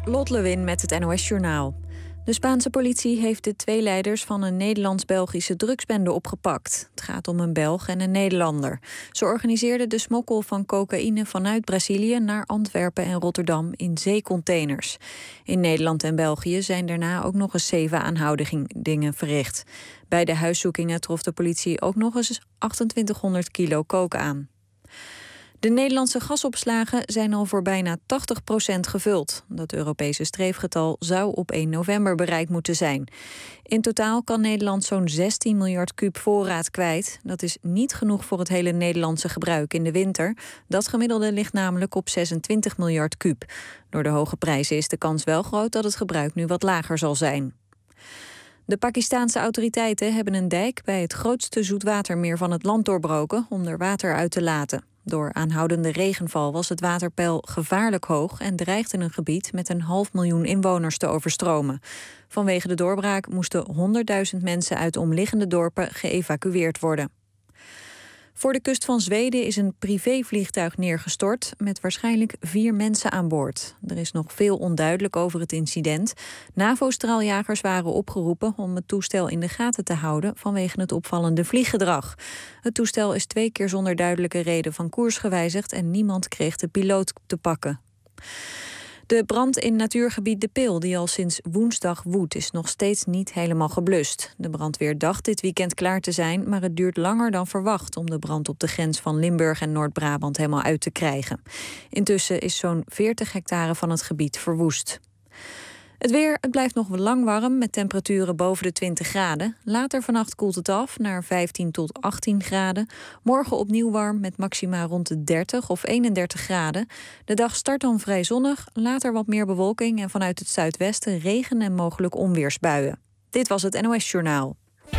Lot Lewin met het NOS-journaal. De Spaanse politie heeft de twee leiders van een Nederlands-Belgische drugsbende opgepakt. Het gaat om een Belg en een Nederlander. Ze organiseerden de smokkel van cocaïne vanuit Brazilië naar Antwerpen en Rotterdam in zeecontainers. In Nederland en België zijn daarna ook nog eens 7 aanhoudingen verricht. Bij de huiszoekingen trof de politie ook nog eens 2800 kilo coke aan. De Nederlandse gasopslagen zijn al voor bijna 80% gevuld. Dat Europese streefgetal zou op 1 november bereikt moeten zijn. In totaal kan Nederland zo'n 16 miljard kuub voorraad kwijt. Dat is niet genoeg voor het hele Nederlandse gebruik in de winter. Dat gemiddelde ligt namelijk op 26 miljard kuub. Door de hoge prijzen is de kans wel groot dat het gebruik nu wat lager zal zijn. De Pakistaanse autoriteiten hebben een dijk bij het grootste zoetwatermeer van het land doorbroken om er water uit te laten. Door aanhoudende regenval was het waterpeil gevaarlijk hoog en dreigde een gebied met 500.000 inwoners te overstromen. Vanwege de doorbraak moesten 100.000 mensen uit omliggende dorpen geëvacueerd worden. Voor de kust van Zweden is een privévliegtuig neergestort met waarschijnlijk 4 mensen aan boord. Er is nog veel onduidelijk over het incident. NAVO-straaljagers waren opgeroepen om het toestel in de gaten te houden vanwege het opvallende vlieggedrag. Het toestel is 2 keer zonder duidelijke reden van koers gewijzigd en niemand kreeg de piloot te pakken. De brand in natuurgebied De Pil, die al sinds woensdag woedt, is nog steeds niet helemaal geblust. De brandweer dacht dit weekend klaar te zijn, maar het duurt langer dan verwacht om de brand op de grens van Limburg en Noord-Brabant helemaal uit te krijgen. Intussen is zo'n 40 hectare van het gebied verwoest. Het weer, het blijft nog lang warm met temperaturen boven de 20 graden. Later vannacht koelt het af naar 15 tot 18 graden. Morgen opnieuw warm met maxima rond de 30 of 31 graden. De dag start dan vrij zonnig, later wat meer bewolking en vanuit het zuidwesten regen en mogelijk onweersbuien. Dit was het NOS-journaal.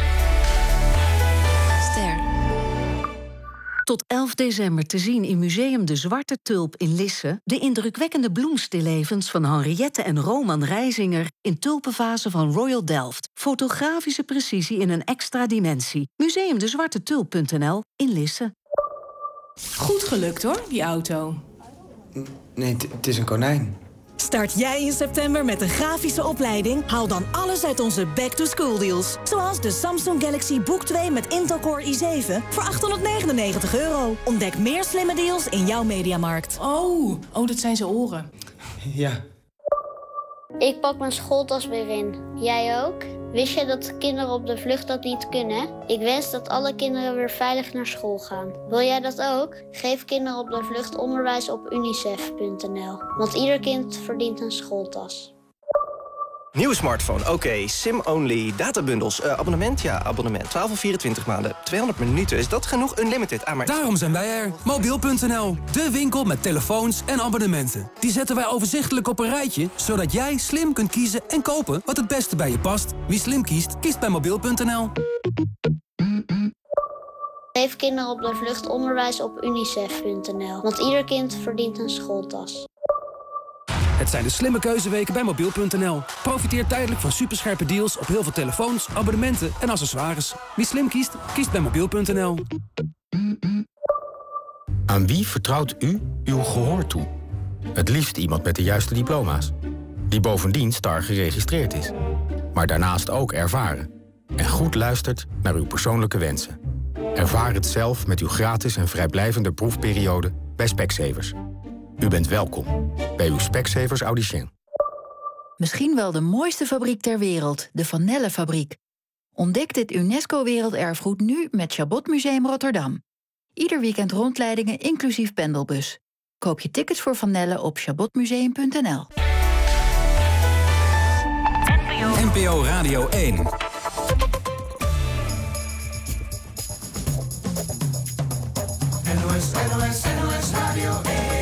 Tot 11 december te zien in Museum De Zwarte Tulp in Lisse de indrukwekkende bloemstillevens van Henriette en Roman Reisinger in tulpenvazen van Royal Delft. Fotografische precisie in een extra dimensie. Museumdezwartetulp.nl in Lisse. Goed gelukt hoor, die auto. Nee, het is een konijn. Start jij in september met een grafische opleiding? Haal dan alles uit onze back-to-school deals. Zoals de Samsung Galaxy Book 2 met Intel Core i7 voor €899. Ontdek meer slimme deals in jouw Mediamarkt. Oh, dat zijn zijn oren. Ja. Ik pak mijn schooltas weer in. Jij ook? Wist je dat kinderen op de vlucht dat niet kunnen? Ik wens dat alle kinderen weer veilig naar school gaan. Wil jij dat ook? Geef kinderen op de vlucht onderwijs op unicef.nl. Want ieder kind verdient een schooltas. Nieuwe smartphone, oké. SIM-only, databundels, abonnement? Ja, abonnement. 12 of 24 maanden, 200 minuten. Is dat genoeg? Unlimited. Maar... Daarom zijn wij er. Mobiel.nl, de winkel met telefoons en abonnementen. Die zetten wij overzichtelijk op een rijtje, zodat jij slim kunt kiezen en kopen wat het beste bij je past. Wie slim kiest, kiest bij Mobiel.nl. Geef kinderen op de vlucht onderwijs op unicef.nl. Want ieder kind verdient een schooltas. Het zijn de slimme keuzeweken bij Mobiel.nl. Profiteer tijdelijk van superscherpe deals op heel veel telefoons, abonnementen en accessoires. Wie slim kiest, kiest bij Mobiel.nl. Aan wie vertrouwt u uw gehoor toe? Het liefst iemand met de juiste diploma's. Die bovendien STAR geregistreerd is. Maar daarnaast ook ervaren. En goed luistert naar uw persoonlijke wensen. Ervaar het zelf met uw gratis en vrijblijvende proefperiode bij Specsavers. U bent welkom bij uw Specsavers Audicien. Misschien wel de mooiste fabriek ter wereld, de Van Nelle fabriek. Ontdek dit UNESCO-werelderfgoed nu met Chabot Museum Rotterdam. Ieder weekend rondleidingen inclusief pendelbus. Koop je tickets voor Van Nelle op chabotmuseum.nl. NPO Radio 1. NOS Radio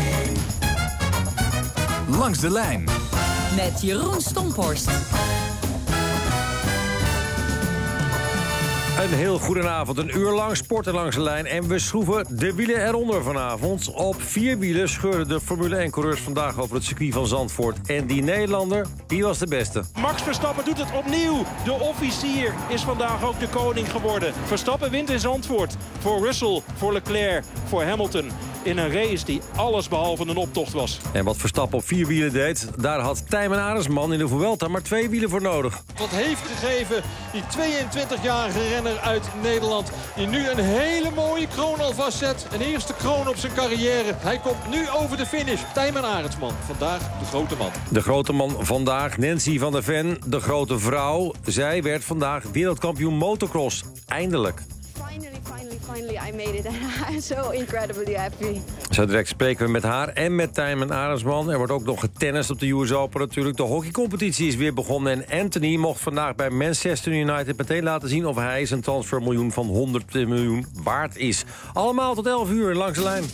1. Langs de lijn. Met Jeroen Stomphorst. Een heel goedenavond, een uur lang sporten langs de lijn. En we schroeven de wielen eronder vanavond. Op 4 wielen scheurden de Formule 1-coureurs vandaag over het circuit van Zandvoort. En die Nederlander, die was de beste. Max Verstappen doet het opnieuw. De officier is vandaag ook de koning geworden. Verstappen wint in Zandvoort. Voor Russell, voor Leclerc, voor Hamilton. in een race die allesbehalve een optocht was. En wat Verstappen op 4 wielen deed, daar had Tijmen Arendsman in de Vuelta maar 2 wielen voor nodig. Wat heeft gegeven die 22-jarige renner uit Nederland, die nu een hele mooie kroon al vastzet. Een eerste kroon op zijn carrière. Hij komt nu over de finish. Tijmen Arendsman, vandaag de grote man. De grote man vandaag, Nancy van der Ven, de grote vrouw. Zij werd vandaag wereldkampioen motocross. Eindelijk. Finally, I made it. I'm so incredibly happy. Zo direct spreken we met haar en met Tijmen Arendsman. Er wordt ook nog getennist op de US Open natuurlijk. De hockeycompetitie is weer begonnen. En Anthony mocht vandaag bij Manchester United meteen laten zien of hij zijn transfermiljoen van 100 miljoen waard is. Allemaal tot 11 uur langs de lijn.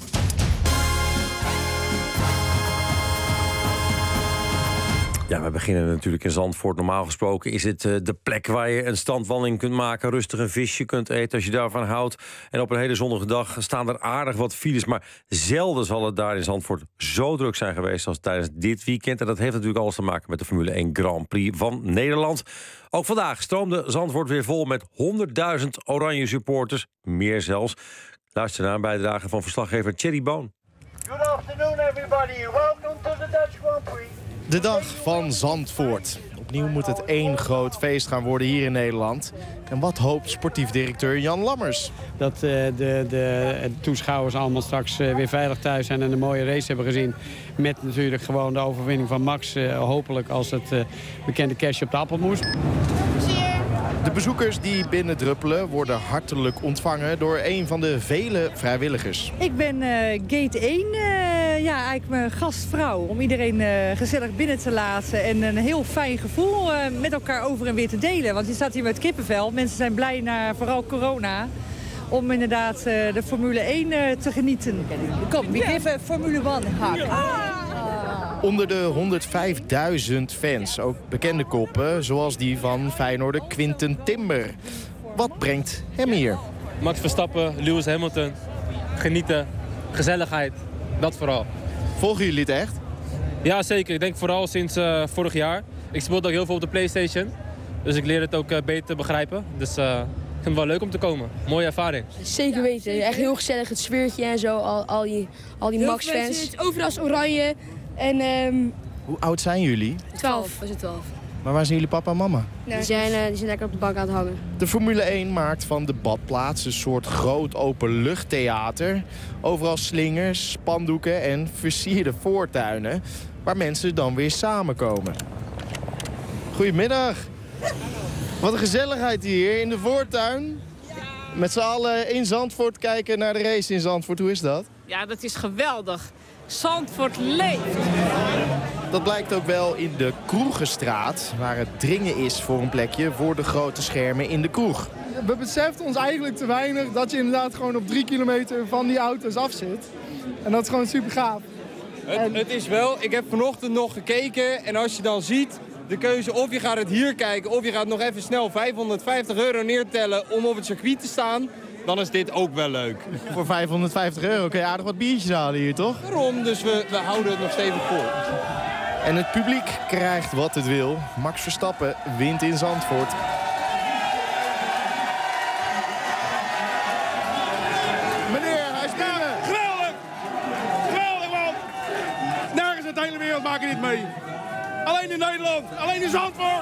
Ja, we beginnen natuurlijk in Zandvoort. Normaal gesproken is het de plek waar je een strandwandeling kunt maken. Rustig een visje kunt eten als je daarvan houdt. En op een hele zonnige dag staan er aardig wat files. Maar zelden zal het daar in Zandvoort zo druk zijn geweest als tijdens dit weekend. En dat heeft natuurlijk alles te maken met de Formule 1 Grand Prix van Nederland. Ook vandaag stroomde Zandvoort weer vol met 100.000 oranje supporters. Meer zelfs. Luister naar een bijdrage van verslaggever Thierry Boon. Good afternoon everybody. Welcome to the Dutch Grand Prix. De dag van Zandvoort. Opnieuw moet het één groot feest gaan worden hier in Nederland. En wat hoopt sportief directeur Jan Lammers? Dat de toeschouwers allemaal straks weer veilig thuis zijn en een mooie race hebben gezien. Met natuurlijk gewoon de overwinning van Max. Hopelijk als het bekende kerstje op de appelmoes. De bezoekers die binnendruppelen worden hartelijk ontvangen door een van de vele vrijwilligers. Ik ben gate 1, eigenlijk mijn gastvrouw. Om iedereen gezellig binnen te laten en een heel fijn gevoel met elkaar over en weer te delen. Want je staat hier met kippenvel. Mensen zijn blij na vooral corona om inderdaad de Formule 1 te genieten. Kom, we geven Formule 1 hak. Onder de 105.000 fans ook bekende koppen, zoals die van Feyenoorder Quinten Timber. Wat brengt hem hier? Max Verstappen, Lewis Hamilton, genieten, gezelligheid, dat vooral. Volgen jullie het echt? Ja, zeker. Ik denk vooral sinds vorig jaar. Ik speel ook heel veel op de PlayStation, dus ik leer het ook beter begrijpen. Dus ik vind het wel leuk om te komen. Mooie ervaring. Zeker weten. Echt heel gezellig, het sfeertje en zo, al die Max-fans. Overal is oranje. En, Hoe oud zijn jullie? 12. Was het 12. Maar waar zijn jullie papa en mama? Die zijn lekker op de bank aan het hangen. De Formule 1 maakt van de badplaats een soort groot openluchttheater. Overal slingers, spandoeken en versierde voortuinen, waar mensen dan weer samenkomen. Goedemiddag. Wat een gezelligheid hier in de voortuin. Met z'n allen in Zandvoort kijken naar de race in Zandvoort. Hoe is dat? Ja, dat is geweldig. Zandvoort leeft. Dat blijkt ook wel in de Kroegenstraat, waar het dringen is voor een plekje voor de grote schermen in de kroeg. We beseffen ons eigenlijk te weinig dat je inderdaad gewoon op 3 kilometer van die auto's af zit. En dat is gewoon super gaaf. Het is wel, ik heb vanochtend nog gekeken en als je dan ziet de keuze of je gaat het hier kijken of je gaat nog even snel €550 neertellen om op het circuit te staan, dan is dit ook wel leuk. Voor €550 kun je aardig wat biertjes halen hier, toch? Daarom, dus we houden het nog stevig vol. En het publiek krijgt wat het wil. Max Verstappen wint in Zandvoort. Meneer, hij is binnen. Geweldig! Geweldig, man! Nergens in de hele wereld maken dit mee. Alleen in Nederland, alleen in Zandvoort.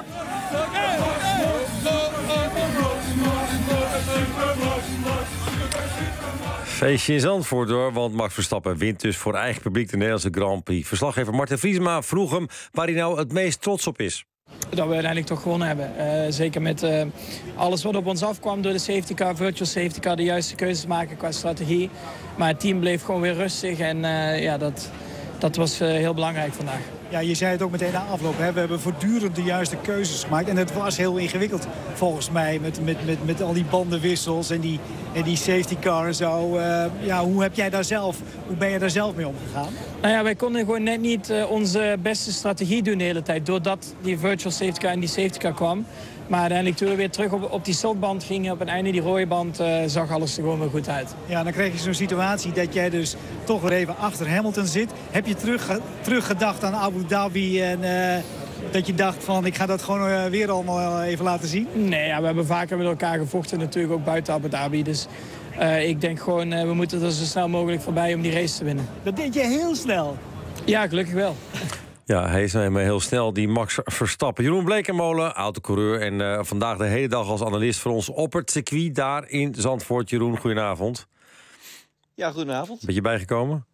Feestje in Zandvoort hoor, want Max Verstappen wint dus voor eigen publiek de Nederlandse Grand Prix. Verslaggever Marten Vriesma vroeg hem waar hij nou het meest trots op is. Dat we uiteindelijk toch gewonnen hebben. Zeker met alles wat op ons afkwam door de safety car, virtual safety car, de juiste keuzes maken qua strategie. Maar het team bleef gewoon weer rustig en dat was heel belangrijk vandaag. Ja, je zei het ook meteen na afloop. Hè? We hebben voortdurend de juiste keuzes gemaakt. En het was heel ingewikkeld volgens mij met al die bandenwissels en die safety car en zo. Hoe ben je daar zelf mee omgegaan? Nou ja, wij konden gewoon net niet onze beste strategie doen de hele tijd. Doordat die virtual safety car en die safety car kwam. Maar uiteindelijk toen we weer terug op die stopband gingen, op het einde die rode band, zag alles er gewoon weer goed uit. Ja, dan krijg je zo'n situatie dat jij dus toch weer even achter Hamilton zit. Heb je teruggedacht aan Abu Dhabi en dat je dacht van ik ga dat gewoon weer allemaal even laten zien? Nee, ja, we hebben vaker met elkaar gevochten natuurlijk ook buiten Abu Dhabi. Dus Ik denk gewoon, we moeten er zo snel mogelijk voorbij om die race te winnen. Dat deed je heel snel. Ja, gelukkig wel. Ja, hij is nou helemaal heel snel, die Max Verstappen. Jeroen Bleekemolen, autocoureur en vandaag de hele dag als analist voor ons op het circuit daar in Zandvoort. Jeroen, goedenavond. Ja, goedenavond. Ben je bijgekomen?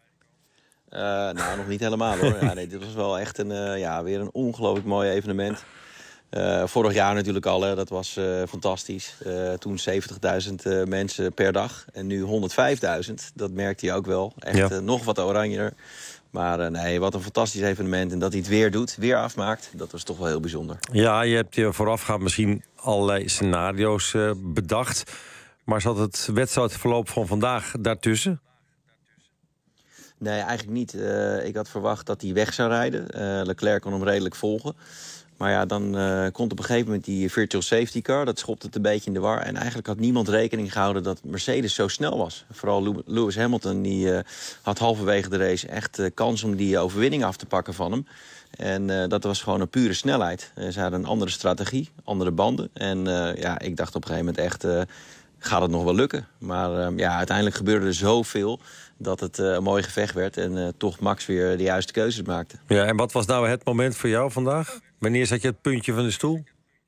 Nou, nog niet helemaal hoor. Ja, nee, dit was wel echt weer een ongelooflijk mooi evenement. Vorig jaar natuurlijk al, hè, dat was fantastisch. Toen 70.000 mensen per dag en nu 105.000. Dat merkte je ook wel. Echt nog wat oranjer. Maar nee, wat een fantastisch evenement. En dat hij het weer doet, weer afmaakt, dat was toch wel heel bijzonder. Ja, je hebt je voorafgaand misschien allerlei scenario's bedacht. Maar zat het wedstrijdverloop van vandaag daartussen? Nee, eigenlijk niet. Ik had verwacht dat hij weg zou rijden. Leclerc kon hem redelijk volgen. Maar ja, dan komt op een gegeven moment die virtual safety car. Dat schopt het een beetje in de war. En eigenlijk had niemand rekening gehouden dat Mercedes zo snel was. Vooral Lewis Hamilton, die had halverwege de race echt kans om die overwinning af te pakken van hem. En dat was gewoon een pure snelheid. Ze hadden een andere strategie, andere banden. En ik dacht op een gegeven moment echt, gaat het nog wel lukken? Maar uiteindelijk gebeurde er zoveel dat het een mooi gevecht werd en toch Max weer de juiste keuzes maakte. Ja, en wat was nou het moment voor jou vandaag? Wanneer zat je het puntje van de stoel?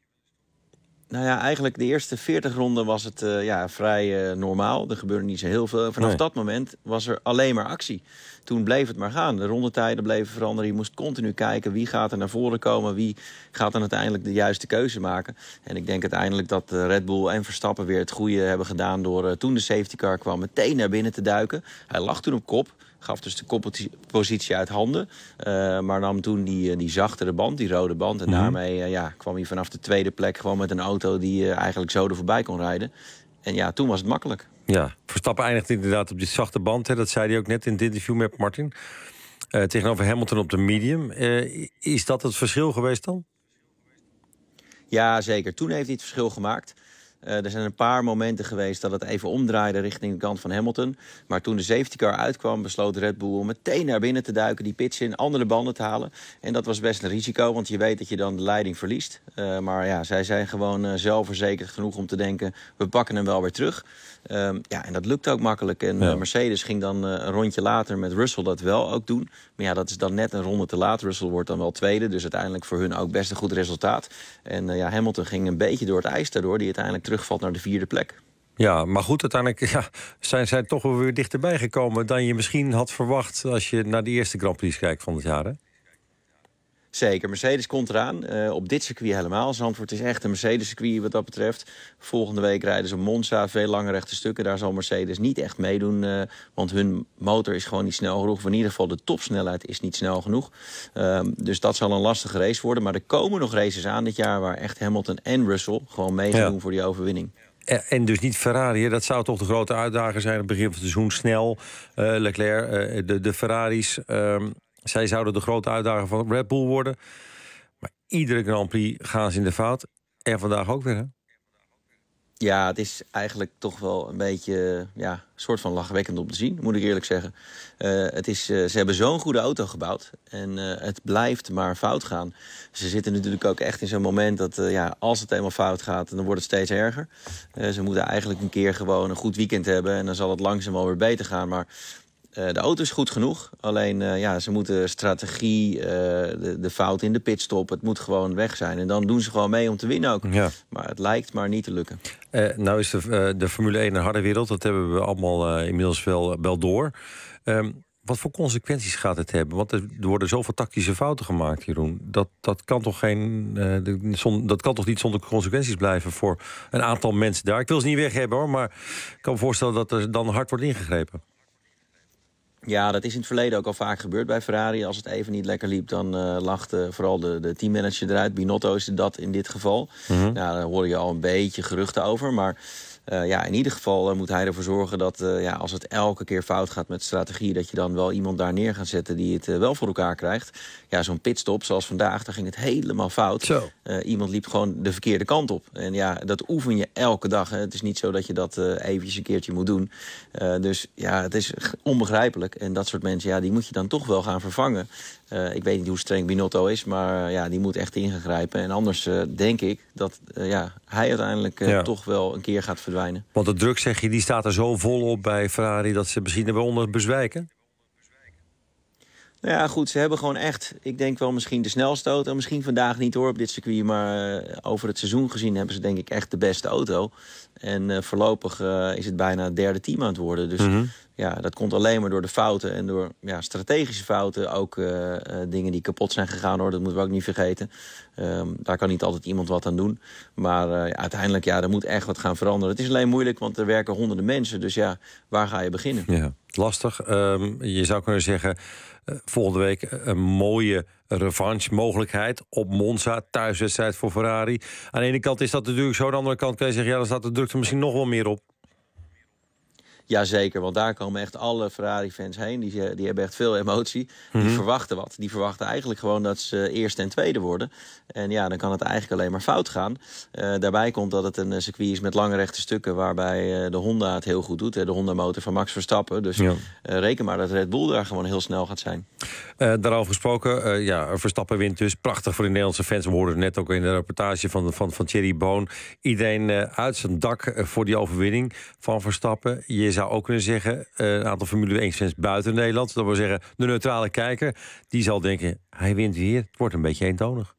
Nou ja, eigenlijk de eerste 40 ronden was het vrij normaal. Er gebeurde niet zo heel veel. Vanaf dat moment was er alleen maar actie. Toen bleef het maar gaan. De rondetijden bleven veranderen. Je moest continu kijken wie gaat er naar voren komen. Wie gaat dan uiteindelijk de juiste keuze maken. En ik denk uiteindelijk dat Red Bull en Verstappen weer het goede hebben gedaan door toen de safety car kwam meteen naar binnen te duiken. Hij lag toen op kop. Gaf dus de koppositie uit handen. Maar nam toen die zachtere band, die rode band. En daarmee kwam hij vanaf de tweede plek gewoon met een auto die eigenlijk zo er voorbij kon rijden. En ja, toen was het makkelijk. Ja, Verstappen eindigt inderdaad op die zachte band. Hè. Dat zei hij ook net in het interview met Martin. Tegenover Hamilton op de medium. Is dat het verschil geweest dan? Ja, zeker. Toen heeft hij het verschil gemaakt. Er zijn een paar momenten geweest dat het even omdraaide richting de kant van Hamilton. Maar toen de safety car uitkwam, besloot Red Bull om meteen naar binnen te duiken, die pits in, andere banden te halen. En dat was best een risico, want je weet dat je dan de leiding verliest. Maar ja, zij zijn gewoon zelfverzekerd genoeg om te denken, we pakken hem wel weer terug. En dat lukt ook makkelijk. En Mercedes ging dan een rondje later met Russell dat wel ook doen. Maar ja, dat is dan net een ronde te laat. Russell wordt dan wel tweede, dus uiteindelijk voor hun ook best een goed resultaat. En Hamilton ging een beetje door het ijs daardoor, die uiteindelijk terugvalt naar de vierde plek. Ja, maar goed, uiteindelijk zijn zij toch wel weer dichterbij gekomen dan je misschien had verwacht als je naar de eerste Grand Prix kijkt van het jaar, hè? Zeker, Mercedes komt eraan. Op dit circuit helemaal. Zandvoort is echt een Mercedes-circuit wat dat betreft. Volgende week rijden ze op Monza, veel lange rechte stukken. Daar zal Mercedes niet echt meedoen, want hun motor is gewoon niet snel genoeg. Of in ieder geval de topsnelheid is niet snel genoeg. Dus dat zal een lastige race worden. Maar er komen nog races aan dit jaar waar echt Hamilton en Russell gewoon mee gaan doen voor die overwinning. En dus niet Ferrari, dat zou toch de grote uitdaging zijn. Het begin van het seizoen snel. Leclerc, de Ferraris. Zij zouden de grote uitdager van Red Bull worden. Maar iedere Grand Prix gaan ze in de fout. En vandaag ook weer, hè? Ja, het is eigenlijk toch wel een beetje een soort van lachwekkend om te zien, moet ik eerlijk zeggen. Ze hebben zo'n goede auto gebouwd en het blijft maar fout gaan. Ze zitten natuurlijk ook echt in zo'n moment dat als het eenmaal fout gaat, dan wordt het steeds erger. Ze moeten eigenlijk een keer gewoon een goed weekend hebben en dan zal het langzaam wel weer beter gaan. Maar de auto is goed genoeg, alleen ze moeten strategie, de fout in de pitstop, het moet gewoon weg zijn. En dan doen ze gewoon mee om te winnen ook. Ja. Maar het lijkt maar niet te lukken. Nou is de Formule 1 een harde wereld, dat hebben we allemaal inmiddels wel door. Wat voor consequenties gaat het hebben? Want er worden zoveel tactische fouten gemaakt, Jeroen. Dat kan toch niet zonder consequenties blijven voor een aantal mensen daar. Ik wil ze niet weg hebben hoor, maar ik kan me voorstellen dat er dan hard wordt ingegrepen. Ja, dat is in het verleden ook al vaak gebeurd bij Ferrari. Als het even niet lekker liep, dan lag vooral de teammanager eruit. Binotto is dat in dit geval. Daar hoor je al een beetje geruchten over. Maar in ieder geval moet hij ervoor zorgen dat als het elke keer fout gaat met strategie, dat je dan wel iemand daar neer gaat zetten die het wel voor elkaar krijgt. Ja, zo'n pitstop zoals vandaag, daar ging het helemaal fout. Iemand liep gewoon de verkeerde kant op. En dat oefen je elke dag. Hè. Het is niet zo dat je dat eventjes een keertje moet doen. Dus het is onbegrijpelijk. En dat soort mensen, die moet je dan toch wel gaan vervangen. Ik weet niet hoe streng Binotto is, maar die moet echt ingrijpen. En anders denk ik dat hij uiteindelijk toch wel een keer gaat verdwijnen. verdwijnen. Want de druk, zeg je, die staat er zo vol op bij Ferrari dat ze misschien er wel onder bezwijken? Nou ja, goed, ze hebben gewoon echt, ik denk wel misschien de snelste auto. Misschien vandaag niet hoor op dit circuit, maar over het seizoen gezien hebben ze denk ik echt de beste auto. En voorlopig is het bijna het derde team aan het worden. Dus ja, dat komt alleen maar door de fouten en door strategische fouten. Ook dingen die kapot zijn gegaan hoor, dat moeten we ook niet vergeten. Daar kan niet altijd iemand wat aan doen. Maar uiteindelijk, er moet echt wat gaan veranderen. Het is alleen moeilijk, want er werken honderden mensen. Dus ja, waar ga je beginnen? Ja, lastig. Je zou kunnen zeggen, volgende week een mooie revanche-mogelijkheid op Monza, thuiswedstrijd voor Ferrari. Aan de ene kant is dat natuurlijk zo, aan de andere kant kan je zeggen, dan staat de druk er misschien nog wel meer op. Jazeker, want daar komen echt alle Ferrari-fans heen. Die hebben echt veel emotie. Die verwachten wat. Die verwachten eigenlijk gewoon dat ze eerste en tweede worden. En ja, dan kan het eigenlijk alleen maar fout gaan. Daarbij komt dat het een circuit is met lange rechte stukken, waarbij de Honda het heel goed doet. De Honda-motor van Max Verstappen. Dus reken maar dat Red Bull daar gewoon heel snel gaat zijn. Daarover gesproken, Verstappen wint dus. Prachtig voor de Nederlandse fans. We hoorden net ook in de reportage van Thierry Boon. Iedereen uit zijn dak voor die overwinning van Verstappen. Je zou ook kunnen zeggen, een aantal Formule 1-fans buiten Nederland, dat wil zeggen de neutrale kijker, die zal denken, hij wint weer. Het wordt een beetje eentonig.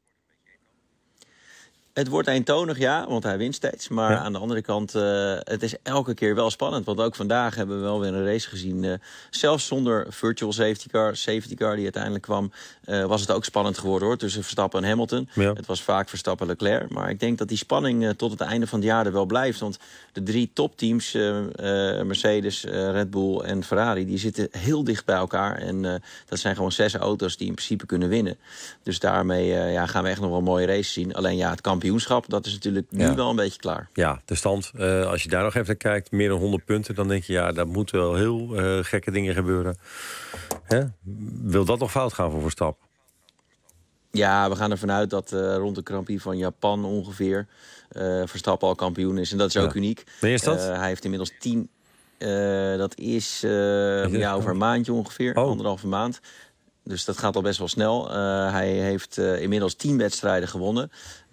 Het wordt eentonig, ja, want hij wint steeds. Maar aan de andere kant, het is elke keer wel spannend. Want ook vandaag hebben we wel weer een race gezien. Zelfs zonder virtual safety car die uiteindelijk kwam, was het ook spannend geworden hoor, tussen Verstappen en Hamilton. Ja. Het was vaak Verstappen-Leclerc. Maar ik denk dat die spanning tot het einde van het jaar er wel blijft. Want de 3 topteams, Mercedes, Red Bull en Ferrari, die zitten heel dicht bij elkaar. En dat zijn gewoon 6 auto's die in principe kunnen winnen. Dus daarmee gaan we echt nog wel een mooie race zien. Alleen het kampioenschap, dat is natuurlijk nu wel een beetje klaar. Ja, de stand, als je daar nog even naar kijkt, meer dan 100 punten, dan denk je, daar moeten wel heel gekke dingen gebeuren. Hè? Wil dat nog fout gaan voor Verstappen? Ja, we gaan ervan uit dat rond de Grand Prix van Japan ongeveer Verstappen al kampioen is. En dat is ook uniek. Wanneer is dat? Hij heeft inmiddels 10... dat is over een maandje ongeveer, 1,5 maand. Dus dat gaat al best wel snel. Hij heeft inmiddels 10 wedstrijden gewonnen.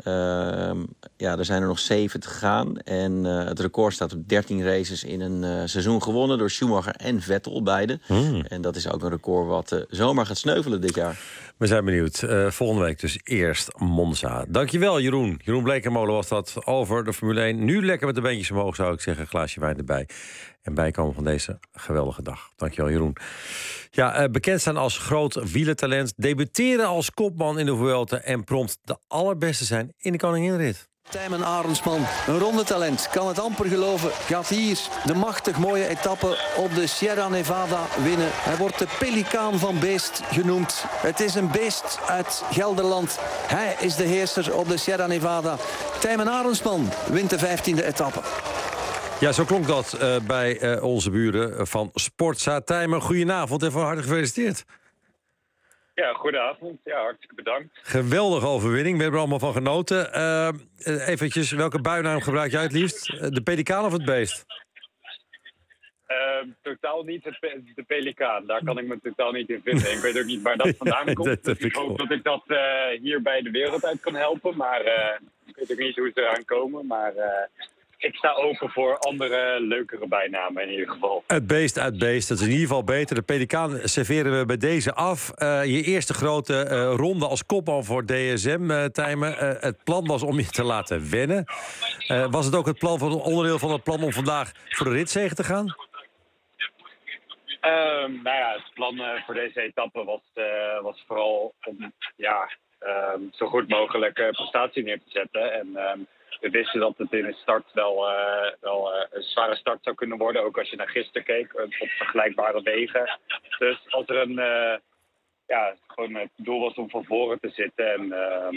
Er zijn er nog 7 te gaan. En het record staat op 13 races in een seizoen gewonnen door Schumacher en Vettel, beide. En dat is ook een record wat zomaar gaat sneuvelen dit jaar. We zijn benieuwd. Volgende week dus eerst Monza. Dankjewel, Jeroen. Jeroen Bleekemolen was dat over de Formule 1. Nu lekker met de beentjes omhoog, zou ik zeggen. Een glaasje wijn erbij. En bijkomen van deze geweldige dag. Dankjewel, Jeroen. Ja, bekend staan als groot wielertalent. Debuteren als kopman in de Vuelta. En prompt de allerbeste zijn in de Koninginrit. Tijmen Arendsman, een rondetalent, kan het amper geloven. Gaat hier de machtig mooie etappe op de Sierra Nevada winnen. Hij wordt de pelikaan van beest genoemd. Het is een beest uit Gelderland. Hij is de heerser op de Sierra Nevada. Tijmen Arendsman wint de 15e etappe. Ja, zo klonk dat bij onze buren van Sportza. Tijmen, goedenavond en van harte gefeliciteerd. Ja, goedenavond. Ja, hartstikke bedankt. Geweldige overwinning, we hebben er allemaal van genoten. Eventjes, welke bijnaam gebruik jij het liefst? De pelikaan of het beest? Totaal niet de pelikaan. Daar kan ik me totaal niet in vinden. Ik weet ook niet waar dat vandaan komt. Dus ik hoop dat ik dat hier bij de wereld uit kan helpen. Maar ik weet ook niet hoe ze eraan komen. Maar ik sta open voor andere, leukere bijnamen in ieder geval. Het beest uit beest, dat is in ieder geval beter. De pelikaan serveren we bij deze af. Je eerste grote ronde als kopman voor DSM, Tijmen. Het plan was om je te laten wennen. Was het ook het plan van onderdeel van het plan om vandaag voor de ritzege te gaan? Het plan voor deze etappe was vooral om zo goed mogelijk prestatie neer te zetten. En we wisten dat het in de start wel een zware start zou kunnen worden. Ook als je naar gisteren keek, op vergelijkbare wegen. Dus als er gewoon het doel was om van voren te zitten en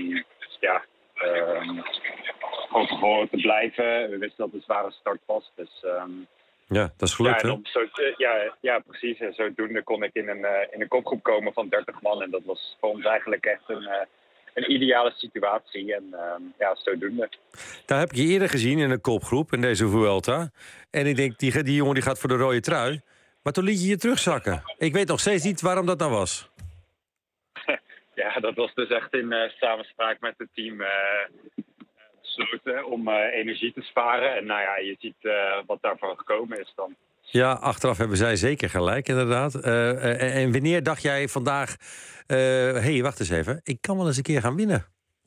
gewoon van voren te blijven. We wisten dat het een zware start was. Dus, ja, dat is gelukt, hè? Ja, precies. En zodoende kon ik in een kopgroep komen van 30 man. En dat was voor ons eigenlijk echt een ideale situatie. En zodoende. Daar heb ik je eerder gezien in een kopgroep, in deze Vuelta. En ik denk, die jongen die gaat voor de rode trui. Maar toen liet je terugzakken. Ik weet nog steeds niet waarom dat nou was. Ja, dat was dus echt in samenspraak met het team. besloten om energie te sparen. En nou ja, je ziet wat daarvan gekomen is dan. Ja, achteraf hebben zij zeker gelijk, inderdaad. En wanneer dacht jij vandaag... wacht eens even, ik kan wel eens een keer gaan winnen?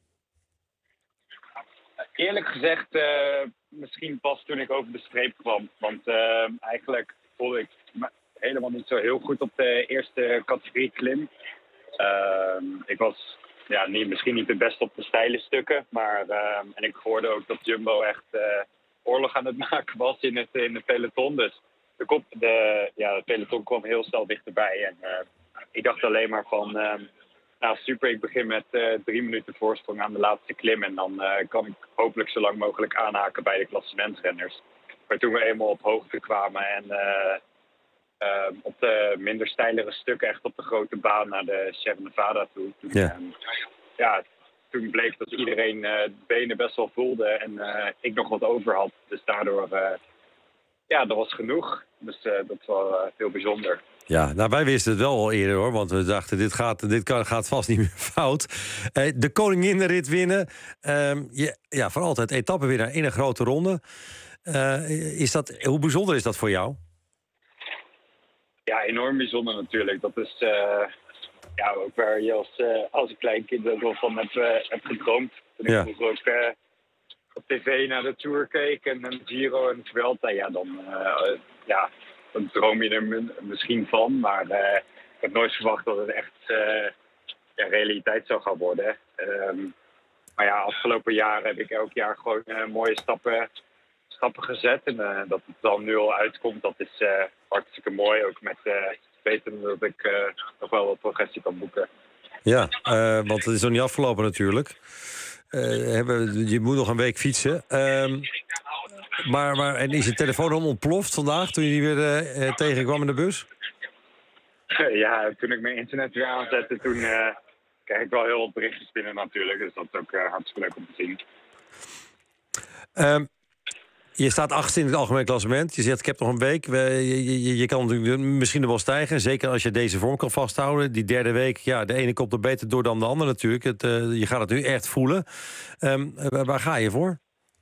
Eerlijk gezegd, misschien pas toen ik over de streep kwam. Want eigenlijk voelde ik me helemaal niet zo heel goed op de eerste categorie klim. Ik was misschien niet de beste op de steile stukken. Maar en ik hoorde ook dat Jumbo echt oorlog aan het maken was in het peloton. Dus het peloton kwam heel snel dichterbij. En ik dacht alleen maar van... super, ik begin met 3 minuten voorsprong aan de laatste klim. En dan kan ik hopelijk zo lang mogelijk aanhaken bij de klassementsrenners. Maar toen we eenmaal op hoogte kwamen en op de minder steilere stukken, echt op de grote baan naar de Sierra Nevada toe. Toen bleek dat iedereen de benen best wel voelde en ik nog wat over had. Dus daardoor, dat was genoeg. Dus dat is wel heel bijzonder. Ja, nou, wij wisten het wel al eerder, hoor. Want we dachten, dit gaat vast niet meer fout. De koninginnenrit winnen. Voor altijd etappenwinnaar in een grote ronde. Hoe bijzonder is dat voor jou? Ja, enorm bijzonder natuurlijk. Dat is ook waar je als een klein kind ook wel van heb gedroomd. Toen ik vroeger ook op tv naar de Tour keek en een Giro en Vuelta. Dan droom je er misschien van, maar ik had nooit verwacht dat het echt realiteit zou gaan worden. Afgelopen jaar heb ik elk jaar gewoon mooie stappen gezet. En dat het dan nu al uitkomt, dat is hartstikke mooi. Ook met weten dat ik nog wel wat progressie kan boeken. Ja, want het is nog niet afgelopen natuurlijk. Je moet nog een week fietsen. Maar is je telefoon al ontploft vandaag toen je die weer tegenkwam in de bus? Ja, toen ik mijn internet weer aanzette, toen kreeg ik wel heel wat berichtjes binnen natuurlijk. Dus dat is ook hartstikke leuk om te zien. Je staat 8e in het algemeen klassement. Je zegt, ik heb nog een week. Je kan natuurlijk misschien nog wel stijgen. Zeker als je deze vorm kan vasthouden. Die derde week, de ene komt er beter door dan de andere natuurlijk. Je gaat het nu echt voelen. Waar ga je voor?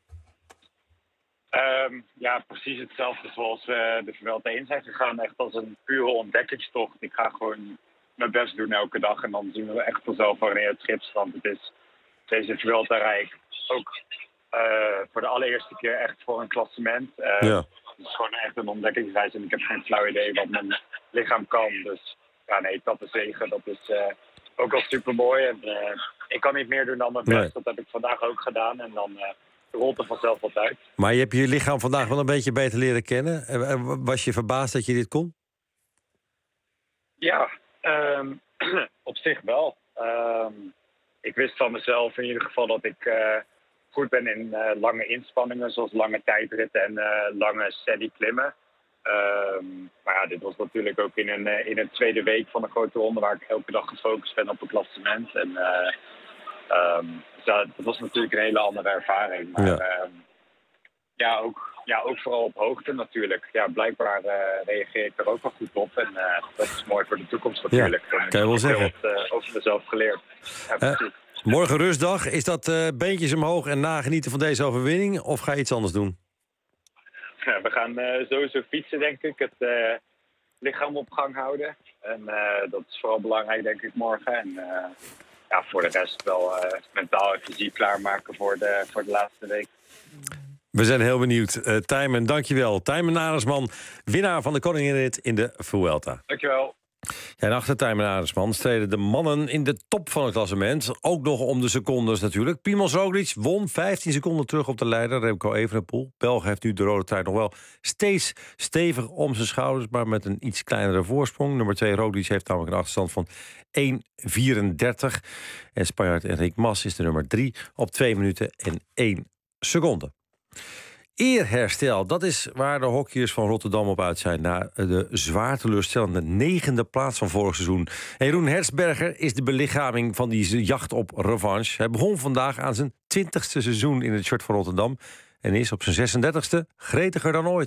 Precies hetzelfde zoals we de Vuelta in zijn gegaan. Echt als een pure ontdekkingstocht. Ik ga gewoon mijn best doen elke dag. En dan zien we echt vanzelf wanneer het schip strandt. Het is deze Vuelta rijk ook voor de allereerste keer echt voor een klassement. Het is gewoon echt een ontdekkingsreis. En ik heb geen flauw idee wat mijn lichaam kan. Dus etappe 7, dat is ook al super mooi. En ik kan niet meer doen dan mijn best. Nee. Dat heb ik vandaag ook gedaan. En dan... rolt er vanzelf wat uit. Maar je hebt je lichaam vandaag wel een beetje beter leren kennen. Was je verbaasd dat je dit kon? Ja, op zich wel. Ik wist van mezelf in ieder geval dat ik goed ben in lange inspanningen, zoals lange tijdritten en lange steady klimmen. Maar dit was natuurlijk ook in een tweede week van een grote ronde waar ik elke dag gefocust ben op het klassement. En dat was natuurlijk een hele andere ervaring. Maar ook vooral op hoogte natuurlijk. Ja, blijkbaar reageer ik er ook wel goed op. En dat is mooi voor de toekomst natuurlijk. Ja, kan je wel zeggen. Ik heb wat over mezelf geleerd. Morgen rustdag. Is dat beentjes omhoog en nagenieten van deze overwinning? Of ga je iets anders doen? We gaan sowieso fietsen, denk ik. Het lichaam op gang houden. En dat is vooral belangrijk, denk ik, morgen. En voor de rest wel mentaal en fysiek klaarmaken voor de laatste week. We zijn heel benieuwd. Tijmen, dankjewel. Tijmen Arendsman, winnaar van de Koninginnenrit in de Vuelta. Dankjewel. Ja, en achter Tijmen Arendsman streden de mannen in de top van het klassement. Ook nog om de secondes natuurlijk. Primož Roglič won 15 seconden terug op de leider, Remco Evenepoel. Belg heeft nu de rode trui nog wel steeds stevig om zijn schouders, maar met een iets kleinere voorsprong. Nummer 2 Roglič heeft namelijk een achterstand van 1:34. En Spanjaard Enric Mas is de nummer 3 op 2 minuten en 1 seconde. Eerherstel, dat is waar de hockeyers van Rotterdam op uit zijn na de zwaar teleurstellende 9e plaats van vorig seizoen. En Jeroen Hertzberger is de belichaming van die jacht op revanche. Hij begon vandaag aan zijn 20e seizoen in het shirt van Rotterdam en is op zijn 36e gretiger dan ooit.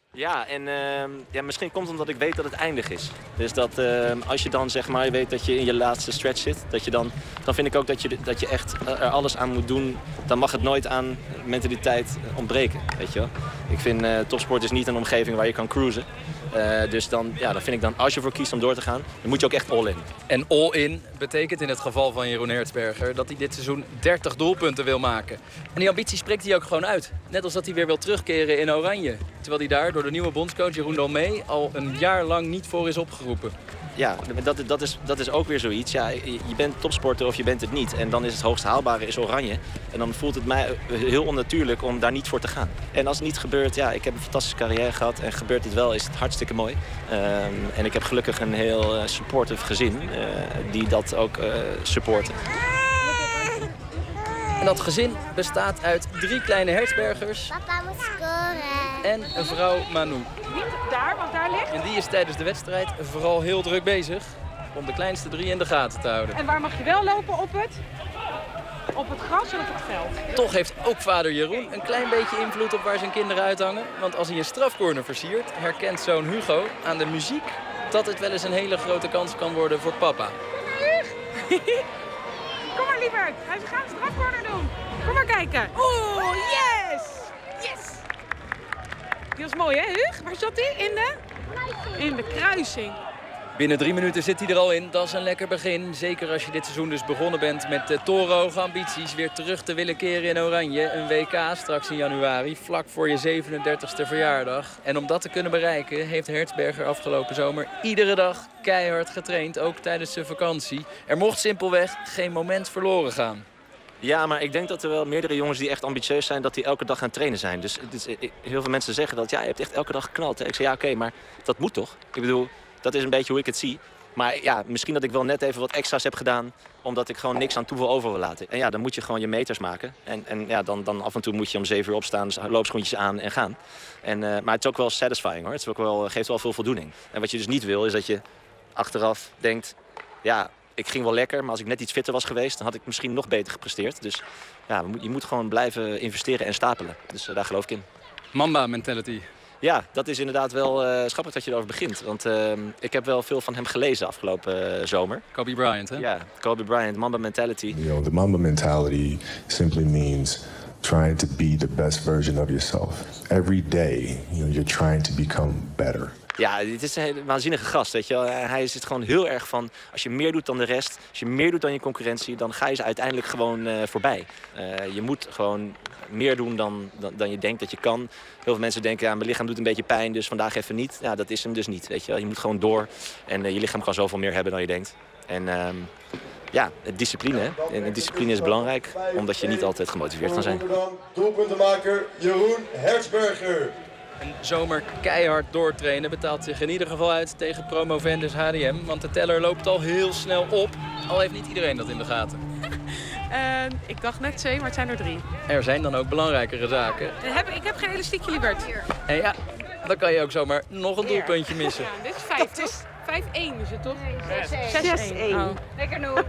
Ja, en misschien komt het omdat ik weet dat het eindig is. Dus dat als je dan zeg maar weet dat je in je laatste stretch zit, dan vind ik ook dat je echt er alles aan moet doen. Dan mag het nooit aan mentaliteit ontbreken, weet je wel. Ik vind topsport is niet een omgeving waar je kan cruisen. Dus dan vind ik dan, als je voor kiest om door te gaan, dan moet je ook echt all in. En all in betekent in het geval van Jeroen Hertzberger dat hij dit seizoen 30 doelpunten wil maken. En die ambitie spreekt hij ook gewoon uit. Net als dat hij weer wil terugkeren in Oranje. Terwijl hij daar door de nieuwe bondscoach Jeroen Dolmee al een jaar lang niet voor is opgeroepen. Ja, dat is ook weer zoiets. Ja, je bent topsporter of je bent het niet. En dan is het hoogst haalbare is Oranje. En dan voelt het mij heel onnatuurlijk om daar niet voor te gaan. En als het niet gebeurt, ik heb een fantastische carrière gehad. En gebeurt het wel, is het hartstikke mooi. En ik heb gelukkig een heel supportive gezin die dat ook supporten. En dat gezin bestaat uit 3 kleine Hertzbergers. Papa moet scoren. En een vrouw Manu. Niet daar, want daar ligt. En die is tijdens de wedstrijd vooral heel druk bezig om de kleinste 3 in de gaten te houden. En waar mag je wel lopen? Op het gras en op het veld? Toch heeft ook vader Jeroen een klein beetje invloed op waar zijn kinderen uithangen. Want als hij een strafcorner versiert, herkent zoon Hugo aan de muziek dat het wel eens een hele grote kans kan worden voor papa. Kom maar, lieverd. Hij gaat een strafcorner doen. Kom maar kijken. Oeh, yes! Yes! Die was mooi, hè, Huug? Waar zat hij? In de kruising. Binnen 3 minuten zit hij er al in. Dat is een lekker begin. Zeker als je dit seizoen dus begonnen bent met torenhoge ambities. Weer terug te willen keren in Oranje. Een WK straks in januari, vlak voor je 37e verjaardag. En om dat te kunnen bereiken heeft Hertzberger afgelopen zomer iedere dag keihard getraind. Ook tijdens zijn vakantie. Er mocht simpelweg geen moment verloren gaan. Ja, maar ik denk dat er wel meerdere jongens die echt ambitieus zijn, dat die elke dag gaan trainen zijn. Dus heel veel mensen zeggen dat, je hebt echt elke dag geknald. Hè? Ik zeg, oké, maar dat moet toch? Ik bedoel, dat is een beetje hoe ik het zie. Maar ja, misschien dat ik wel net even wat extra's heb gedaan, omdat ik gewoon niks aan toeval over wil laten. En ja, dan moet je gewoon je meters maken. En ja, dan af en toe moet je om 7 uur opstaan, dus loopschoentjes aan en gaan. Maar het is ook wel satisfying, hoor. Het is ook wel, geeft wel veel voldoening. En wat je dus niet wil, is dat je achteraf denkt, ja, ik ging wel lekker, maar als ik net iets fitter was geweest, dan had ik misschien nog beter gepresteerd. Dus ja, je moet gewoon blijven investeren en stapelen. Dus daar geloof ik in. Mamba mentality. Ja, dat is inderdaad wel schappelijk dat je erover begint. Want ik heb wel veel van hem gelezen afgelopen zomer. Kobe Bryant, hè? Ja, Kobe Bryant, Mamba mentality. The Mamba mentality simply means trying to be the best version of yourself. Every day, you're trying to become better. Ja, dit is een waanzinnige gast, weet je wel. Hij zit gewoon heel erg van, als je meer doet dan de rest, als je meer doet dan je concurrentie, dan ga je ze uiteindelijk gewoon voorbij. Je moet gewoon meer doen dan je denkt dat je kan. Heel veel mensen denken, ja, mijn lichaam doet een beetje pijn, dus vandaag even niet. Ja, dat is hem dus niet, weet je wel. Je moet gewoon door en je lichaam kan zoveel meer hebben dan je denkt. En ja, discipline, hè. En discipline is belangrijk, omdat je niet altijd gemotiveerd kan zijn. Doelpuntenmaker Jeroen Hertzberger. Een zomer keihard doortrainen betaalt zich in ieder geval uit tegen promovendus HDM. Want de teller loopt al heel snel op, al heeft niet iedereen dat in de gaten. Ik dacht net 2, maar het zijn er 3. Er zijn dan ook belangrijkere zaken. Ik heb geen elastiekje, lieverd. En ja, dan kan je ook zomaar nog een doelpuntje missen. Ja, dit is 5. Het is 5-1 is het toch? 6-1. Oh. Lekker nu.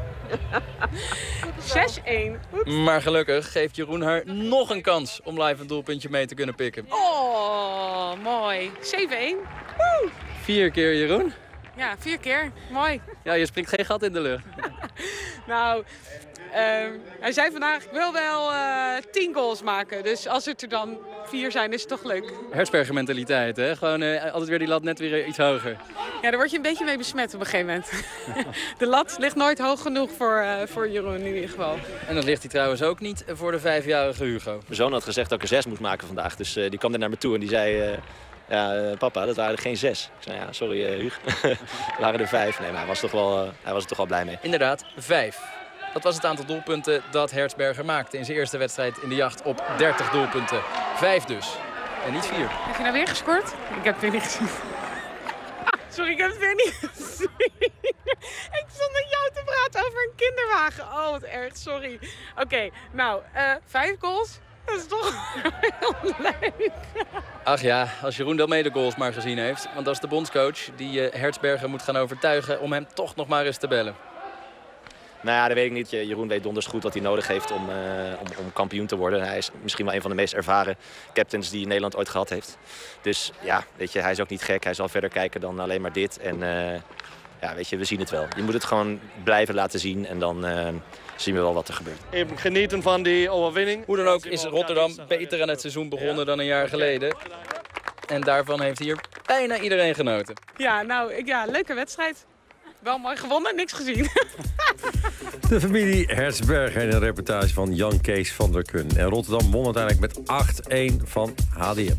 6-1. Maar gelukkig geeft Jeroen haar nog een kans om live een doelpuntje mee te kunnen pikken. Oh, mooi. 7-1. 4 keer, Jeroen. Ja, 4 keer. Mooi. Ja, je springt geen gat in de lucht. Nou, hij zei vandaag, ik wil wel 10 goals maken. Dus als het er dan 4 zijn, is het toch leuk. Hertzberger mentaliteit, hè? Gewoon altijd weer die lat net weer iets hoger. Ja, daar word je een beetje mee besmet op een gegeven moment. De lat ligt nooit hoog genoeg voor Jeroen in ieder geval. En dat ligt hij trouwens ook niet voor de 5-jarige Hugo. Mijn zoon had gezegd dat ik er 6 moest maken vandaag. Dus die kwam er naar me toe en die zei, ja, papa, dat waren er geen 6. Ik zei, ja, sorry Hugo, het waren er 5. Nee, maar hij was er toch wel blij mee. Inderdaad, 5. Dat was het aantal doelpunten dat Hertzberger maakte in zijn eerste wedstrijd in de jacht op 30 doelpunten. 5 dus. En niet 4. Heb je nou weer gescoord? Ik heb het weer niet gezien. Sorry, ik heb het weer niet gezien. Ik stond met jou te praten over een kinderwagen. Oh, wat erg, sorry. Oké, nou, 5 goals. Dat is toch heel leuk. Ach ja, als Jeroen Dolmee de goals maar gezien heeft. Want dat is de bondscoach die Hertzberger moet gaan overtuigen om hem toch nog maar eens te bellen. Nou ja, dat weet ik niet. Jeroen weet donders goed wat hij nodig heeft om kampioen te worden. Hij is misschien wel een van de meest ervaren captains die Nederland ooit gehad heeft. Dus ja, weet je, hij is ook niet gek. Hij zal verder kijken dan alleen maar dit. En ja, weet je, we zien het wel. Je moet het gewoon blijven laten zien en dan zien we wel wat er gebeurt. Even genieten van die overwinning. Hoe dan ook is Rotterdam beter aan het seizoen begonnen dan een jaar geleden. En daarvan heeft hier bijna iedereen genoten. Ja, nou, leuke wedstrijd. Wel mooi gewonnen, niks gezien. De familie Hertzberg en een reportage van Jan Kees van der Kun. En Rotterdam won uiteindelijk met 8-1 van HDM.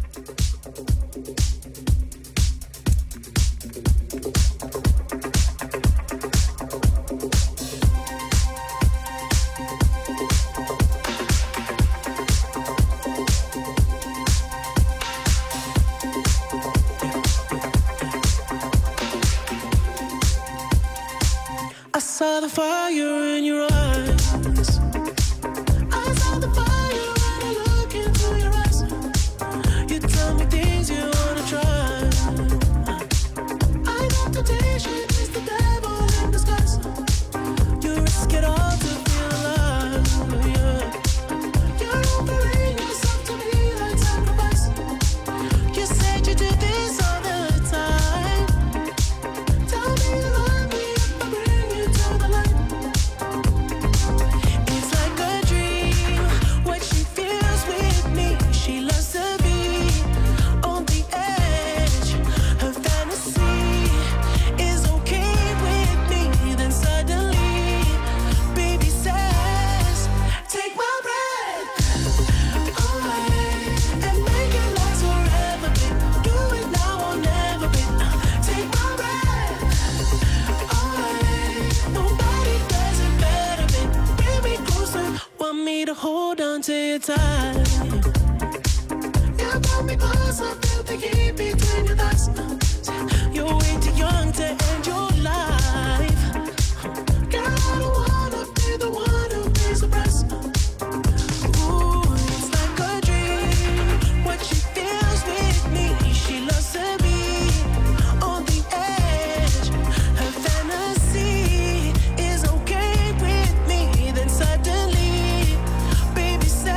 I saw the fire in your eyes. I saw the fire when I look into your eyes. You tell me things you wanna try. I know temptation is the devil in disguise. You risk it all to feel alive, yeah. You're offering yourself to me like sacrifice. You said you do this all the time. Tell me you love me if I bring you to the light. It's like a dream, what she feels with me. She loves to be on the edge. Her fantasy is okay with me. Then suddenly, baby says, take my breath away and make it last forever, babe. Do it now or never, babe. Take my breath away. Nobody does it better, babe. Bring me closer, want me to hold on to your tight. You brought me closer, feel the heat between your thighs. You're way too young to end your life. Girl, I don't wanna be the one who pays the price. Ooh, it's like a dream, what she feels with me. She loves to be on the edge. Her fantasy is okay with me. Then suddenly, baby says,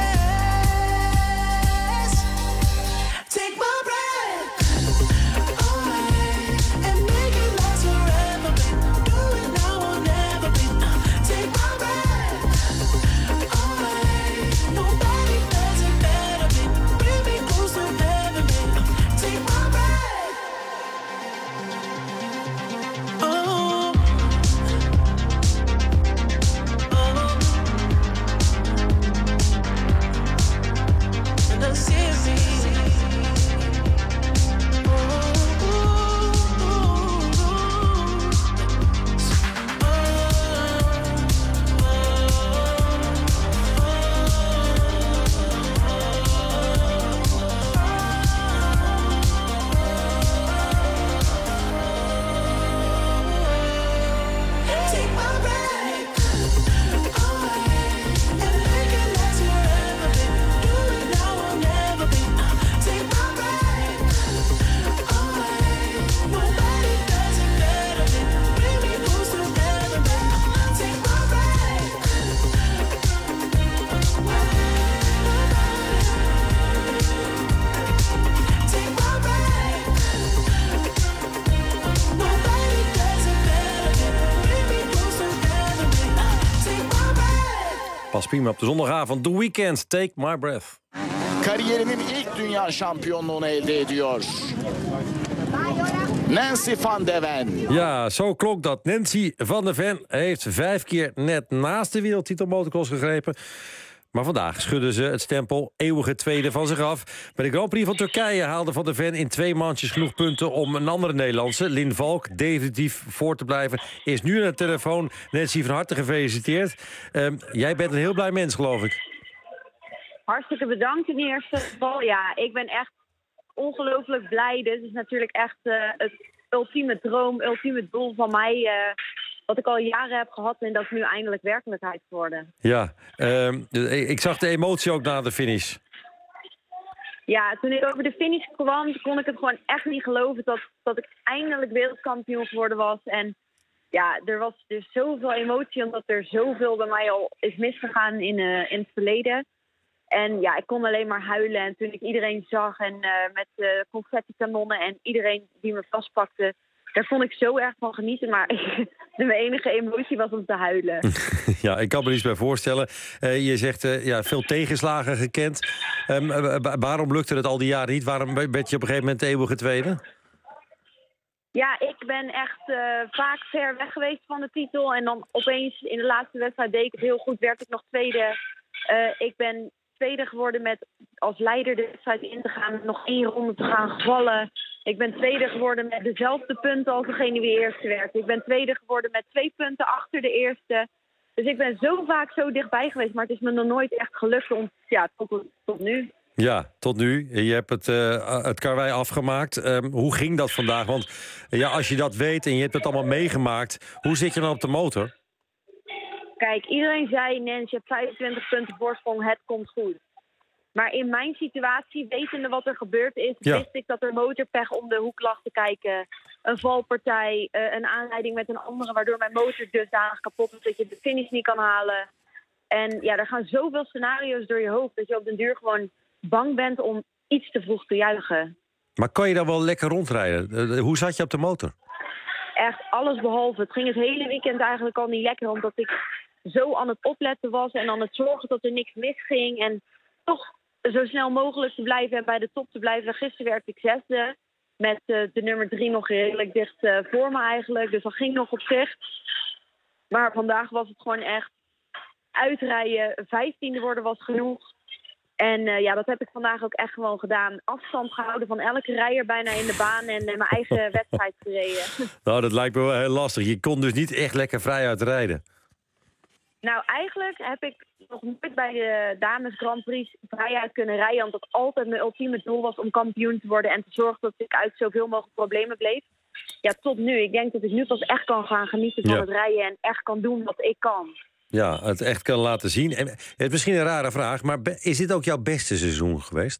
take my breath away and make it last forever, babe. Do it now or never, babe. Take my breath away. Nobody does it better, babe. Bring me closer, heaven, babe. Take my breath. Oh. And I see take my breath away and make it last forever, babe. Do it now or never, babe. Take my breath away. Nobody does it better, babe. Bring me closer, heaven, babe. Take my breath take my breath. Nobody does it better, babe. Bring me closer, heaven, babe. Take my breath. Pas prima op de zondagavond. The Weeknd, Take My Breath. Kariyerinin ilk dünya şampiyonluğunu elde ediyor. Nancy van de Ven. Ja, zo klonk dat. Nancy van der Ven heeft 5 keer net naast de wereldtitel motocross gegrepen. Maar vandaag schudden ze het stempel eeuwige tweede van zich af. Bij de Grand Prix van Turkije haalde Van der Ven in 2 mandjes genoeg punten om een andere Nederlandse, Lin Valk, definitief voor te blijven. Is nu aan de telefoon. Nancy, van harte gefeliciteerd. Jij bent een heel blij mens, geloof ik. Hartstikke bedankt in eerste geval. Ja, ik ben echt ongelooflijk blij. Dit is natuurlijk echt het ultieme droom, ultieme doel van mij. Wat ik al jaren heb gehad en dat is nu eindelijk werkelijkheid geworden. Ja, ik zag de emotie ook na de finish. Ja, toen ik over de finish kwam, kon ik het gewoon echt niet geloven dat ik eindelijk wereldkampioen geworden was. En ja, er was dus zoveel emotie, omdat er zoveel bij mij al is misgegaan in het verleden. En ja, ik kon alleen maar huilen. En toen ik iedereen zag en met confetti-kanonnen en iedereen die me vastpakte, daar vond ik zo erg van genieten. Maar mijn enige emotie was om te huilen. Ja, ik kan me er iets bij voorstellen. Je zegt veel tegenslagen gekend. Waarom lukte het al die jaren niet? Waarom ben je op een gegeven moment de eeuwige tweede? Ja, ik ben echt vaak ver weg geweest van de titel. En dan opeens in de laatste wedstrijd deed ik het heel goed. Werd ik nog tweede. Ik ben tweede geworden met als leider de wedstrijd in te gaan. Met nog 1 ronde te gaan gevallen. Ik ben tweede geworden met dezelfde punten als degene die eerste werd. Ik ben tweede geworden met 2 punten achter de eerste. Dus ik ben zo vaak zo dichtbij geweest. Maar het is me nog nooit echt gelukt om, tot nu. Ja, tot nu. Je hebt het karwei afgemaakt. Hoe ging dat vandaag? Want als je dat weet en je hebt het allemaal meegemaakt, hoe zit je dan op de motor? Kijk, iedereen zei, Nens, je hebt 25 punten voorsprong, het komt goed. Maar in mijn situatie, wetende wat er gebeurd is, wist ik dat er motorpech om de hoek lag te kijken. Een valpartij, een aanrijding met een andere, waardoor mijn motor dusdanig kapot is dat je de finish niet kan halen. En ja, er gaan zoveel scenario's door je hoofd dat je op den duur gewoon bang bent om iets te vroeg te juichen. Maar kan je dan wel lekker rondrijden? Hoe zat je op de motor? Echt alles behalve. Het ging het hele weekend eigenlijk al niet lekker, omdat ik zo aan het opletten was en aan het zorgen dat er niks misging. En toch zo snel mogelijk te blijven en bij de top te blijven. Gisteren werd ik 6e, met de nummer 3 nog redelijk dicht voor me eigenlijk. Dus dat ging nog op zich. Maar vandaag was het gewoon echt uitrijden. 15e worden was genoeg. En dat heb ik vandaag ook echt gewoon gedaan. Afstand gehouden van elke rijder bijna in de baan en mijn eigen wedstrijd gereden. Nou, dat lijkt me wel heel lastig. Je kon dus niet echt lekker vrij uitrijden. Nou, eigenlijk heb ik nog nooit bij de dames Grand Prix vrijuit kunnen rijden. Want dat altijd mijn ultieme doel was om kampioen te worden en te zorgen dat ik uit zoveel mogelijk problemen bleef. Ja, tot nu. Ik denk dat ik nu pas echt kan gaan genieten van het rijden en echt kan doen wat ik kan. Ja, het echt kan laten zien. En het is misschien een rare vraag, maar is dit ook jouw beste seizoen geweest?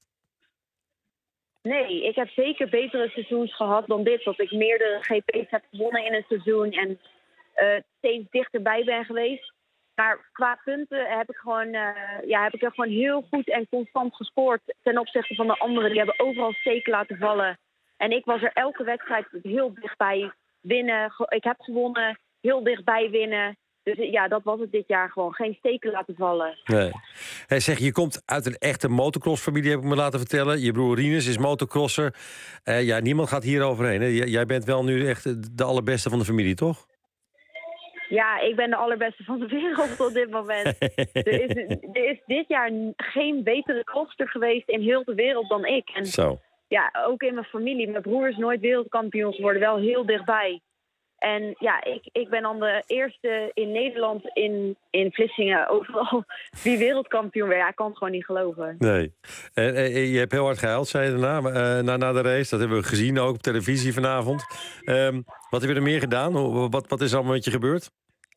Nee, ik heb zeker betere seizoens gehad dan dit. Dat ik meerdere GP's heb gewonnen in een seizoen en steeds dichterbij ben geweest. Maar qua punten heb ik er gewoon heel goed en constant gescoord ten opzichte van de anderen. Die hebben overal steken laten vallen. En ik was er elke wedstrijd heel dichtbij winnen. Ik heb gewonnen, heel dichtbij winnen. Dus ja, dat was het dit jaar gewoon. Geen steken laten vallen. Nee. Hij zegt, je komt uit een echte motocrossfamilie, heb ik me laten vertellen. Je broer Rinus is motocrosser. Niemand gaat hier overheen. Hè? Jij bent wel nu echt de allerbeste van de familie, toch? Ja, ik ben de allerbeste van de wereld op dit moment. Er is dit jaar geen betere crosser geweest in heel de wereld dan ik. En zo. Ja, ook in mijn familie. Mijn broer is nooit wereldkampioen geworden, wel heel dichtbij. En ja, ik ben dan de eerste in Nederland in Vlissingen overal die wereldkampioen werd. Ja, ik kan het gewoon niet geloven. Nee. Je hebt heel hard gehuild, zei je daarna, na de race. Dat hebben we gezien ook op televisie vanavond. Wat heb je er meer gedaan? Wat is er allemaal met je gebeurd?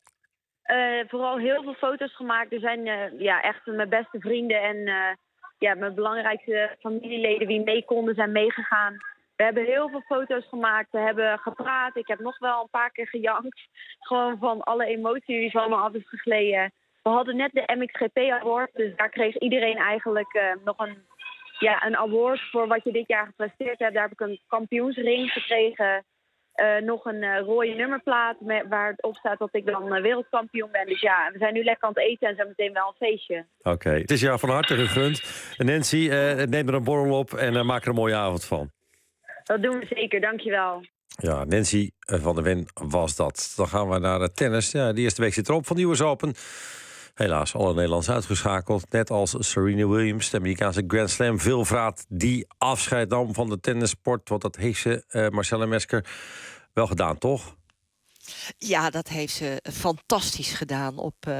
Vooral heel veel foto's gemaakt. Er zijn echt mijn beste vrienden en mijn belangrijkste familieleden die mee konden zijn meegegaan. We hebben heel veel foto's gemaakt, we hebben gepraat. Ik heb nog wel een paar keer gejankt. Gewoon van alle emotie die van me af is gegleden. We hadden net de MXGP Award, dus daar kreeg iedereen eigenlijk nog een award voor wat je dit jaar gepresteerd hebt. Daar heb ik een kampioensring gekregen. Nog een rode nummerplaat waar het op staat dat ik dan wereldkampioen ben. Dus ja, we zijn nu lekker aan het eten en zo meteen wel een feestje. Oké, het is jou van harte gegund. Nancy, neem er een borrel op en maak er een mooie avond van. Dat doen we zeker, dankjewel. Ja, Nancy van der Ven was dat. Dan gaan we naar het tennis. Ja, de eerste week zit erop van de US Open. Helaas, alle Nederlanders uitgeschakeld. Net als Serena Williams, de Amerikaanse Grand Slam veelvraat die afscheid nam van de tennissport. Want dat heeft ze, Marcella Mesker, wel gedaan, toch? Ja, dat heeft ze fantastisch gedaan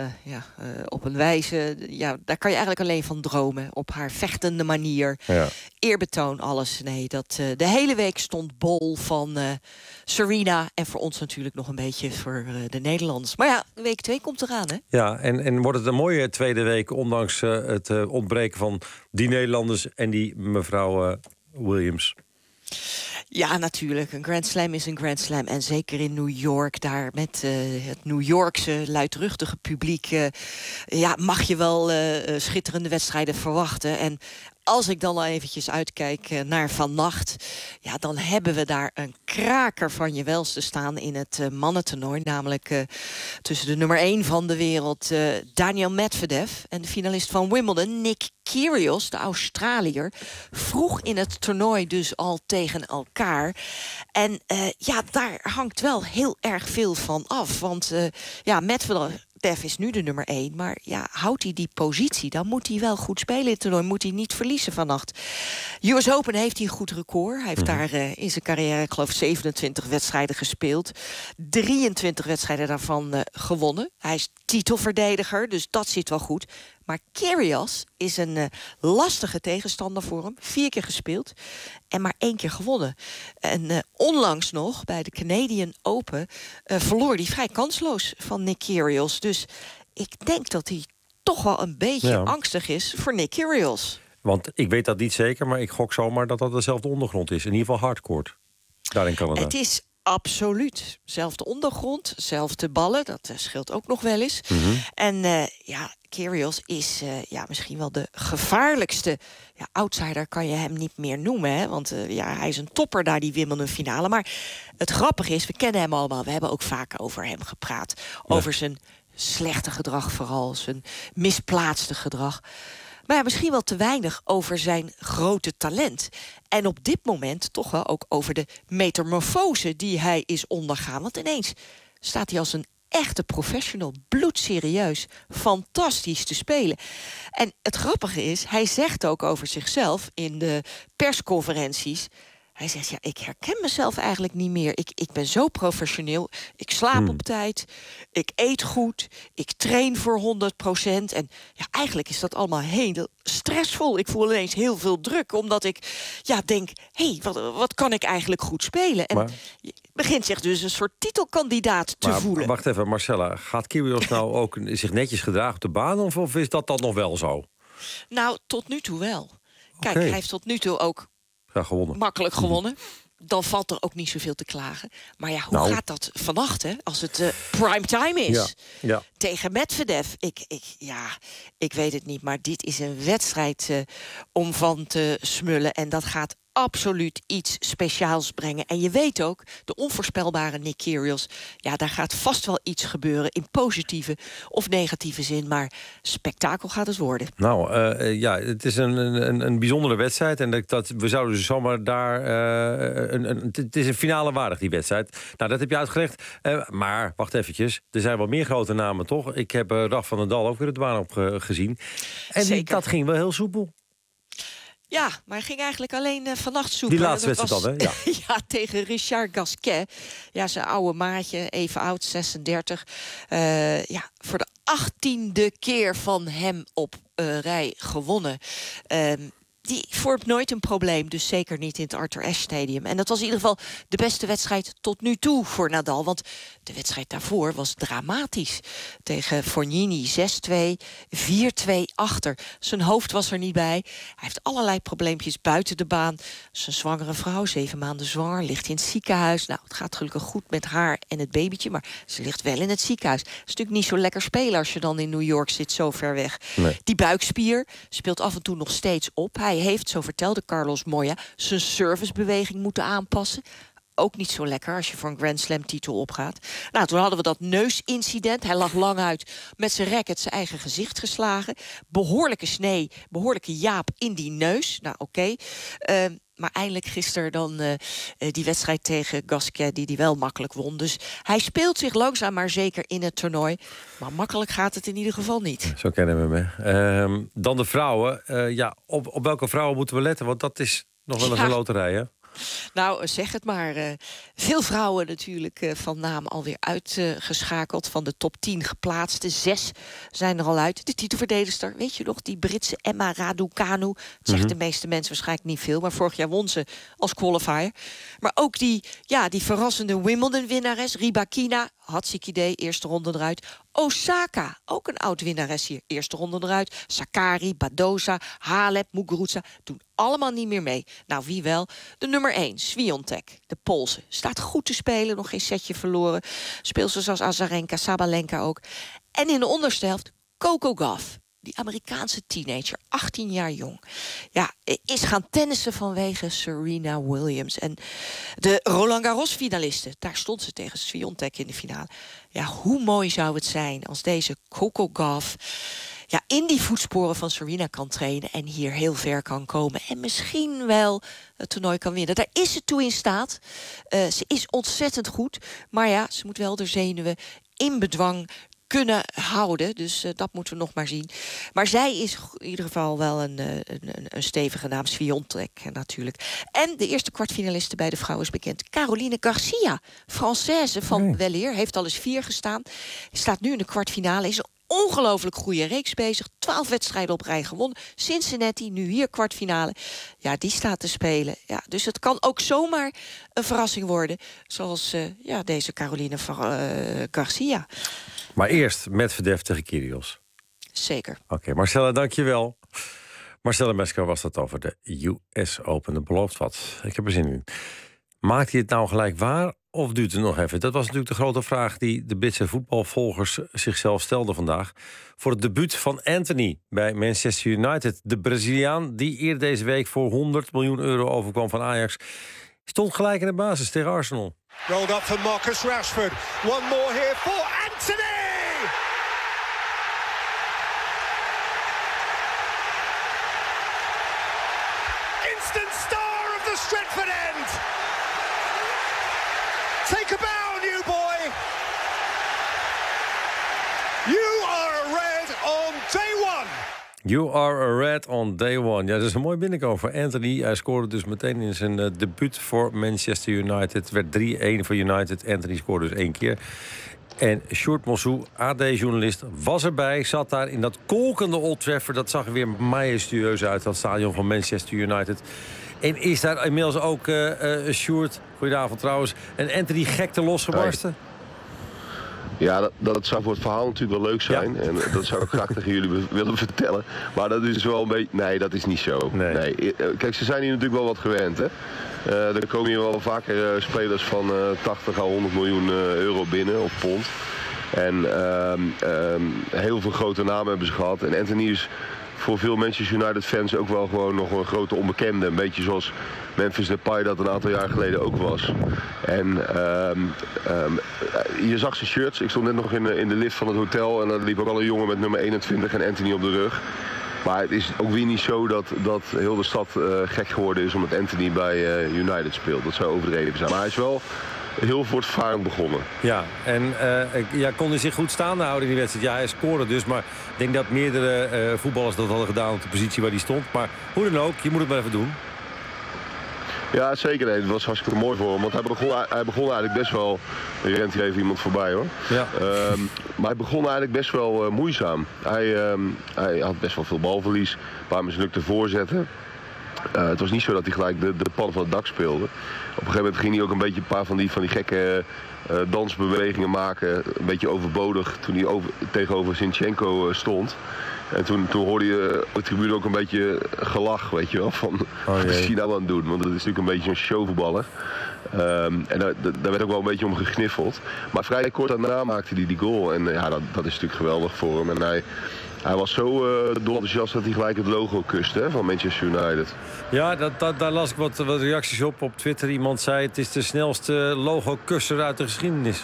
op een wijze. Ja, daar kan je eigenlijk alleen van dromen. Op haar vechtende manier. Ja. Eerbetoon, alles. Nee, de hele week stond bol van Serena. En voor ons natuurlijk nog een beetje voor de Nederlanders. Maar ja, week 2 komt eraan, hè? Ja, en wordt het een mooie tweede week, ondanks het ontbreken van die Nederlanders en die mevrouw Williams? Ja, natuurlijk. Een Grand Slam is een Grand Slam. En zeker in New York, daar met het New Yorkse luidruchtige publiek... mag je wel schitterende wedstrijden verwachten. En als ik dan al eventjes uitkijk naar vannacht... ja, dan hebben we daar een kraker van je welste staan in het mannentoernooi. Namelijk tussen de nummer 1 van de wereld, Daniil Medvedev... en de finalist van Wimbledon, Nick Kyrgios, de Australiër... vroeg in het toernooi dus al tegen elkaar. En daar hangt wel heel erg veel van af. Want Medvedev is nu de nummer 1, maar houdt hij die positie... dan moet hij wel goed spelen in het toernooi, moet hij niet verliezen vannacht. US Open heeft hij een goed record. Hij heeft daar in zijn carrière, ik geloof, 27 wedstrijden gespeeld. 23 wedstrijden daarvan gewonnen. Hij is titelverdediger, dus dat zit wel goed. Maar Kyrgios is een lastige tegenstander voor hem. 4 keer gespeeld en maar 1 keer gewonnen. En onlangs nog, bij de Canadian Open... verloor hij vrij kansloos van Nick Kyrgios. Dus ik denk dat hij toch wel een beetje angstig is voor Nick Kyrgios. Want ik weet dat niet zeker, maar ik gok zomaar dat dezelfde ondergrond is. In ieder geval hardcourt, daar in Canada. Het is absoluut. Zelfde ondergrond, zelfde ballen. Dat scheelt ook nog wel eens. En Kyrgios is misschien wel de gevaarlijkste. Ja, outsider kan je hem niet meer noemen. Hè? Want hij is een topper daar, die Wimbledon finale. Maar het grappige is, we kennen hem allemaal. We hebben ook vaak over hem gepraat. Over zijn slechte gedrag vooral. Zijn misplaatste gedrag. Maar misschien wel te weinig over zijn grote talent. En op dit moment toch wel ook over de metamorfose die hij is ondergaan. Want ineens staat hij als een echte professional, bloedserieus, fantastisch te spelen. En het grappige is, hij zegt ook over zichzelf in de persconferenties... Hij zegt, ik herken mezelf eigenlijk niet meer. Ik ben zo professioneel. Ik slaap op tijd. Ik eet goed. Ik train voor 100%. En eigenlijk is dat allemaal heel stressvol. Ik voel ineens heel veel druk. Omdat ik denk, wat kan ik eigenlijk goed spelen? En je begint zich dus een soort titelkandidaat te voelen. Wacht even, Marcella. Gaat Kyrgios nou ook zich netjes gedragen op de baan? Of is dat dan nog wel zo? Nou, tot nu toe wel. Kijk, hij heeft tot nu toe ook... makkelijk gewonnen. Dan valt er ook niet zoveel te klagen. Maar hoe gaat dat vannacht, hè? Als het prime time is? Ja. Tegen Medvedev. Ik weet het niet. Maar dit is een wedstrijd om van te smullen. En dat gaat absoluut iets speciaals brengen. En je weet ook, de onvoorspelbare Nick Kyrgios... daar gaat vast wel iets gebeuren in positieve of negatieve zin. Maar spektakel gaat het worden. Nou, het is een bijzondere wedstrijd. En we zouden dus zomaar daar... het is een finale waardig, die wedstrijd. Nou, dat heb je uitgelegd. Maar, wacht eventjes. Er zijn wel meer grote namen, toch? Ik heb Raf van der Dal ook weer de baan op gezien. En dat ging wel heel soepel. Ja, maar hij ging eigenlijk alleen vannacht zoeken. Die laatste wedstrijd dan, hè? Ja. Tegen Richard Gasquet. Ja, zijn oude maatje, even oud, 36. Voor de 18e keer van hem op rij gewonnen. Die vormt nooit een probleem, dus zeker niet in het Arthur Ashe Stadium. En dat was in ieder geval de beste wedstrijd tot nu toe voor Nadal. Want de wedstrijd daarvoor was dramatisch. Tegen Fognini 6-2, 4-2 achter. Zijn hoofd was er niet bij. Hij heeft allerlei probleempjes buiten de baan. Zijn zwangere vrouw, 7 maanden zwanger, ligt in het ziekenhuis. Nou, het gaat gelukkig goed met haar en het babytje, maar ze ligt wel in het ziekenhuis. Het is natuurlijk niet zo lekker spelen als je dan in New York zit, zo ver weg. Nee. Die buikspier speelt af en toe nog steeds op. Hij heeft, zo vertelde Carlos Moya, zijn servicebeweging moeten aanpassen. Ook niet zo lekker als je voor een Grand Slam titel opgaat. Nou, toen hadden we dat neusincident. Hij lag lang uit met zijn racket zijn eigen gezicht geslagen. Behoorlijke snee, behoorlijke jaap in die neus. Nou, oké. Maar eindelijk gisteren dan die wedstrijd tegen Gasquet, die wel makkelijk won. Dus hij speelt zich langzaam maar zeker in het toernooi. Maar makkelijk gaat het in ieder geval niet. Zo kennen we hem. Dan de vrouwen. Op welke vrouwen moeten we letten? Want dat is nog wel eens een loterij, hè? Nou, zeg het maar. Veel vrouwen natuurlijk van naam alweer uitgeschakeld. Van de top 10 geplaatste. 6 zijn er al uit. De titelverdedigster, weet je nog? Die Britse Emma Raducanu. Het zegt de meeste mensen waarschijnlijk niet veel. Maar vorig jaar won ze als qualifier. Maar ook die verrassende Wimbledon-winnares Rybakina. Hatsikidee, eerste ronde eruit. Osaka, ook een oud-winnares hier, eerste ronde eruit. Sakkari, Badosa, Halep, Muguruza doen allemaal niet meer mee. Nou, wie wel? De nummer 1, Swiatek, de Poolse. Staat goed te spelen, nog geen setje verloren. Speelt ze zoals Azarenka, Sabalenka ook. En in de onderste helft Coco Gauff. Die Amerikaanse teenager, 18 jaar jong. Ja, is gaan tennissen vanwege Serena Williams. En de Roland Garros-finalisten, daar stond ze tegen Swiatek in de finale. Ja, hoe mooi zou het zijn als deze Coco Gauff in die voetsporen van Serena kan trainen en hier heel ver kan komen. En misschien wel het toernooi kan winnen. Daar is ze toe in staat. Ze is ontzettend goed. Maar ja, ze moet wel de zenuwen in bedwang kunnen houden. Dus dat moeten we nog maar zien. Maar zij is in ieder geval wel een stevige naam. Swiatek natuurlijk. En de eerste kwartfinaliste bij de vrouwen is bekend. Caroline Garcia, Française van weleer. Heeft al eens 4 gestaan. Staat nu in de kwartfinale. Is een ongelooflijk goede reeks bezig. 12 wedstrijden op rij gewonnen. Cincinnati, nu hier kwartfinale. Ja, die staat te spelen. Ja, dus het kan ook zomaar een verrassing worden. Zoals deze Caroline Garcia. Maar eerst Medvedev tegen Kyrgios. Zeker. Oké, Marcella, dank je wel. Marcella Mesker was dat over de US Open. Dat belooft wat. Ik heb er zin in. Maakt hij het nou gelijk waar of duurt het nog even? Dat was natuurlijk de grote vraag die de Britse voetbalvolgers zichzelf stelden vandaag. Voor het debuut van Anthony bij Manchester United. De Braziliaan die eerder deze week voor €100 miljoen overkwam van Ajax. Stond gelijk in de basis tegen Arsenal. Rolled up for Marcus Rashford. One more here for Anthony! Instant star of the Stretford end! Take a bow, new boy! You are a red on day one! You are a red on day one. Ja, dat is een mooi binnenkomen voor Anthony. Hij scoorde dus meteen in zijn debuut voor Manchester United. Het werd 3-1 voor United. Anthony scoorde dus 1 keer. En Sjoerd Mossou, AD-journalist, was erbij. Zat daar in dat kolkende Old Trafford. Dat zag er weer majestueus uit, dat stadion van Manchester United. En is daar inmiddels ook Sjoerd, goedenavond trouwens, en Anthony gekte losgebarsten? Ja, dat zou voor het verhaal natuurlijk wel leuk zijn. Ja. En dat zou ik graag tegen jullie willen vertellen. Maar dat is wel een beetje... Nee, dat is niet zo. Nee. Kijk, ze zijn hier natuurlijk wel wat gewend, hè. Er komen hier wel vaker spelers van 80 à 100 miljoen euro binnen, of pond. En heel veel grote namen hebben ze gehad. En Anthony is voor veel Manchester United fans ook wel gewoon nog een grote onbekende. Een beetje zoals Memphis Depay dat een aantal jaar geleden ook was. En je zag zijn shirts. Ik stond net nog in de lift van het hotel en daar liep ook al een jongen met nummer 21 en Anthony op de rug. Maar het is ook weer niet zo dat heel de stad gek geworden is omdat Anthony bij United speelt. Dat zou overdreven zijn. Maar hij is wel heel voortvarend begonnen. Ja, en kon hij zich goed staande houden in die wedstrijd? Ja, hij scoorde dus, maar ik denk dat meerdere voetballers dat hadden gedaan op de positie waar hij stond. Maar hoe dan ook, je moet het maar even doen. Ja, zeker. Nee, het was hartstikke mooi voor hem. Want hij begon eigenlijk best wel... Er rent hier even iemand voorbij, hoor. Ja. Maar hij begon eigenlijk best wel moeizaam. Hij had best wel veel balverlies. Een paar mislukte voorzetten. Het was niet zo dat hij gelijk de pan van het dak speelde. Op een gegeven moment ging hij ook een beetje een paar van die gekke dansbewegingen maken. Een beetje overbodig toen hij tegenover Zinchenko stond. En toen hoorde je op de tribune ook een beetje gelach, weet je wel, van wat is hij nou aan het doen? Want dat is natuurlijk een beetje een showvoetballer. En daar werd ook wel een beetje om gegniffeld. Maar vrij kort daarna maakte hij die goal. En ja, dat is natuurlijk geweldig voor hem. En hij was zo dolenthousiast dat hij gelijk het logo kuste, hè, van Manchester United. Ja, daar las ik wat reacties op Twitter. Iemand zei, het is de snelste logo-kusser uit de geschiedenis.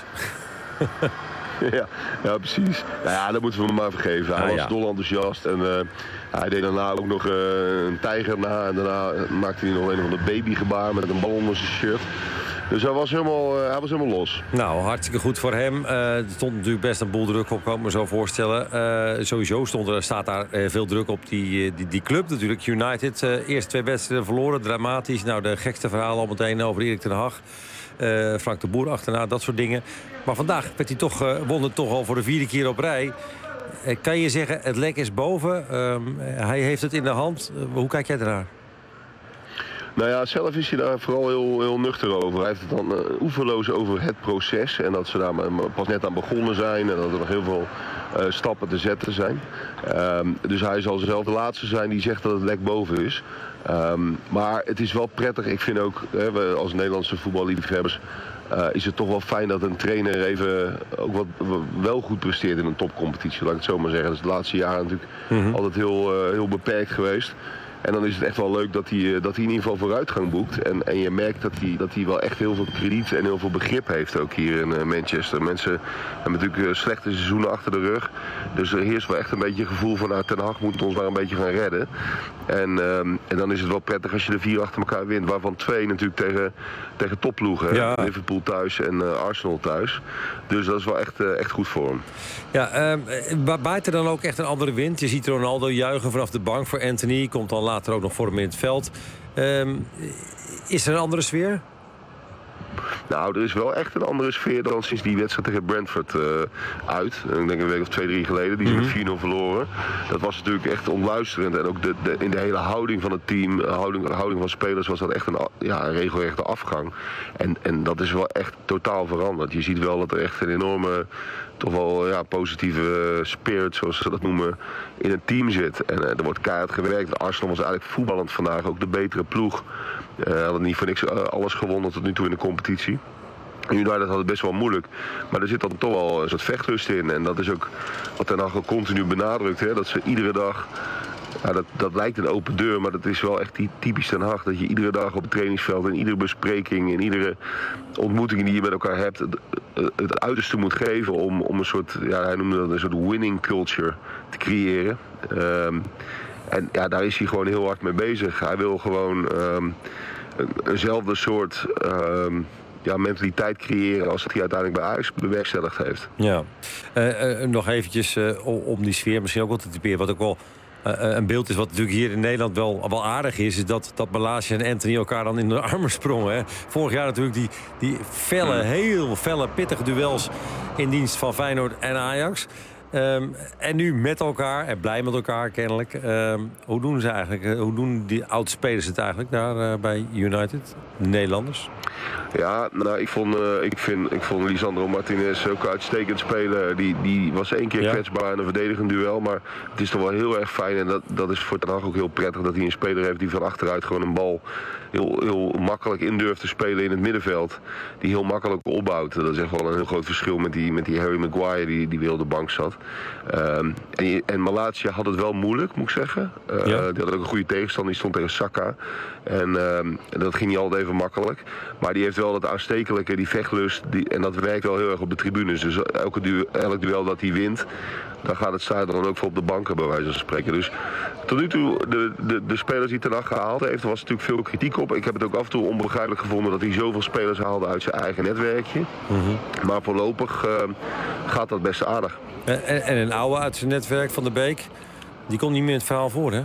Ja, precies. Nou ja, dat moeten we hem maar vergeven. Hij was dolenthousiast en hij deed daarna ook nog een tijger na. En daarna maakte hij nog een van de babygebaar met een bal onder zijn shirt. Dus hij was helemaal los. Nou, hartstikke goed voor hem. Er stond natuurlijk best een boel druk op, kan ik me zo voorstellen. Sowieso staat daar veel druk op die club natuurlijk, United. Eerst 2 wedstrijden verloren, dramatisch. Nou, de gekste verhalen al meteen over Erik ten Hag. Frank de Boer achterna, dat soort dingen. Maar vandaag won het toch al voor de 4e keer op rij. Kan je zeggen, het lek is boven. Hij heeft het in de hand. Hoe kijk jij ernaar? Nou ja, zelf is hij daar vooral heel nuchter over. Hij heeft het dan oeverloos over het proces. En dat ze daar pas net aan begonnen zijn. En dat er nog heel veel stappen te zetten zijn. Dus hij zal zelf de laatste zijn die zegt dat het lek boven is. Maar het is wel prettig. Ik vind ook, we als Nederlandse voetballiefhebbers... is het toch wel fijn dat een trainer even ook wel goed presteert in een topcompetitie. Laat ik het zo maar zeggen. Dat is de laatste jaren natuurlijk altijd heel beperkt geweest. En dan is het echt wel leuk dat hij in ieder geval vooruitgang boekt. En je merkt dat hij wel echt heel veel krediet en heel veel begrip heeft ook hier in Manchester. Mensen hebben natuurlijk slechte seizoenen achter de rug. Dus er heerst wel echt een beetje het gevoel van Ten Hag moet ons maar een beetje gaan redden. En dan is het wel prettig als je de 4 achter elkaar wint. Waarvan 2 natuurlijk tegen topploegen. Ja. Liverpool thuis en Arsenal thuis. Dus dat is wel echt goed voor hem. Ja, waait er dan ook echt een andere wind? Je ziet Ronaldo juichen vanaf de bank voor Anthony. Komt dan later ook nog voor hem in het veld. Is er een andere sfeer? Nou, er is wel echt een andere sfeer dan sinds die wedstrijd tegen Brentford uit. Ik denk een week of 2-3 geleden. Die ze met 4-0 verloren. Dat was natuurlijk echt ontluisterend. En ook in de hele houding van het team, houding van spelers, was dat echt een regelrechte afgang. En dat is wel echt totaal veranderd. Je ziet wel dat er echt een enorme, toch wel positieve spirit, zoals ze dat noemen, in het team zit. En er wordt keihard gewerkt. Arsenal was eigenlijk voetballend vandaag ook de betere ploeg. Hadden niet voor niks alles gewonnen tot nu toe in de competitie. En United had het best wel moeilijk. Maar er zit dan toch wel een soort vechtlust in. En dat is ook wat Ten Hag continu benadrukt. Hè? Dat ze iedere dag... Dat lijkt een open deur, maar dat is wel echt typisch Ten Hag. Dat je iedere dag op het trainingsveld, in iedere bespreking, in iedere ontmoeting die je met elkaar hebt, het uiterste moet geven om een soort, hij noemde dat een soort winning culture te creëren. En daar is hij gewoon heel hard mee bezig. Hij wil gewoon eenzelfde soort mentaliteit creëren als dat hij uiteindelijk bij Ajax bewerkstelligd heeft. Ja, nog eventjes om die sfeer misschien ook wel te typeren, wat ook wel een beeld is wat natuurlijk hier in Nederland wel aardig is dat Malacia en Anthony elkaar dan in de armen sprongen. Hè. Vorig jaar natuurlijk die heel felle, pittige duels in dienst van Feyenoord en Ajax. En nu met elkaar en blij met elkaar kennelijk. Hoe doen ze eigenlijk? Hoe doen die oud-spelers het eigenlijk daar bij United? De Nederlanders? Ja, nou, ik vond Lisandro Martinez ook uitstekend spelen. Die was 1 keer kwetsbaar in een verdedigend duel. Maar het is toch wel heel erg fijn. En dat is voor Ten Hag ook heel prettig dat hij een speler heeft die van achteruit gewoon een bal heel makkelijk in durft te spelen in het middenveld. Die heel makkelijk opbouwt. Dat is echt wel een heel groot verschil met die Harry Maguire die weer op de bank zat. En Malacia had het wel moeilijk, moet ik zeggen. Die had ook een goede tegenstander. Die stond tegen Saka. En dat ging niet altijd even makkelijk. Maar die heeft wel dat aanstekelijke, die vechtlust. En dat werkt wel heel erg op de tribunes. Dus elk duel dat hij wint, dan gaat het staan dan ook voor op de banken, bij wijze van spreken. Dus tot nu toe, de spelers die Ten Hag gehaald heeft, er was natuurlijk veel kritiek op. Ik heb het ook af en toe onbegrijpelijk gevonden dat hij zoveel spelers haalde uit zijn eigen netwerkje. Maar voorlopig gaat dat best aardig. En een oude uit zijn netwerk, Van der Beek, die komt niet meer in het verhaal voor, hè?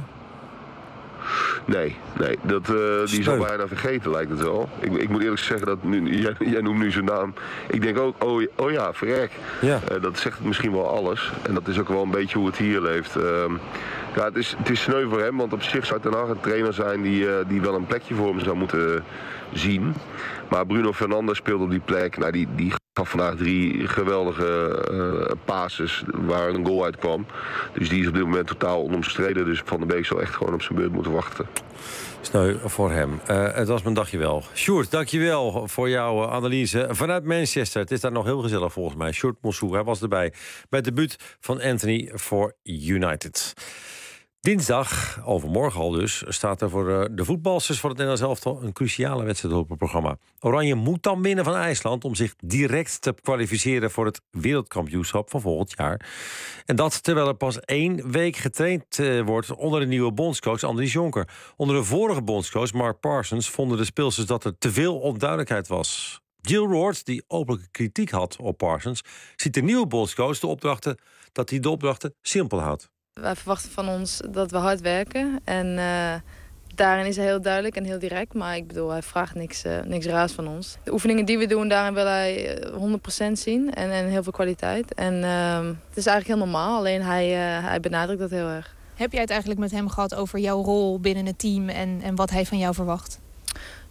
Nee, die is al bijna vergeten, lijkt het wel. Ik moet eerlijk zeggen dat jij noemt nu zijn naam. Ik denk ook, oh ja, verrek. Ja. Dat zegt misschien wel alles. En dat is ook wel een beetje hoe het hier leeft. Het is sneu voor hem, want op zich zou Ten Hag een trainer zijn die wel een plekje voor hem zou moeten zien. Maar Bruno Fernandes speelde op die plek. Nou, die gaf vandaag 3 geweldige passes waar een goal uit kwam. Dus die is op dit moment totaal onomstreden. Dus Van der Beek zal echt gewoon op zijn beurt moeten wachten. Sneu voor hem. Het was mijn dagje wel. Sjoerd, dankjewel voor jouw analyse vanuit Manchester. Het is daar nog heel gezellig volgens mij. Sjoerd Monsou, hij was erbij bij het debuut van Anthony voor United. Dinsdag, overmorgen al dus, staat er voor de voetbalsters van het Nederlands elftal een cruciale wedstrijd op het programma. Oranje moet dan winnen van IJsland om zich direct te kwalificeren voor het wereldkampioenschap van volgend jaar. En dat terwijl er pas 1 week getraind wordt onder de nieuwe bondscoach Andries Jonker. Onder de vorige bondscoach Mark Parsons vonden de speelsters dat er te veel onduidelijkheid was. Jill Roord, die openlijke kritiek had op Parsons, ziet de nieuwe bondscoach dat hij de opdrachten simpel houdt. Wij verwachten van ons dat we hard werken. En daarin is hij heel duidelijk en heel direct. Maar ik bedoel, hij vraagt niks raars van ons. De oefeningen die we doen, daarin wil hij 100% zien. En heel veel kwaliteit. En het is eigenlijk heel normaal. Alleen hij benadrukt dat heel erg. Heb jij het eigenlijk met hem gehad over jouw rol binnen het team en wat hij van jou verwacht?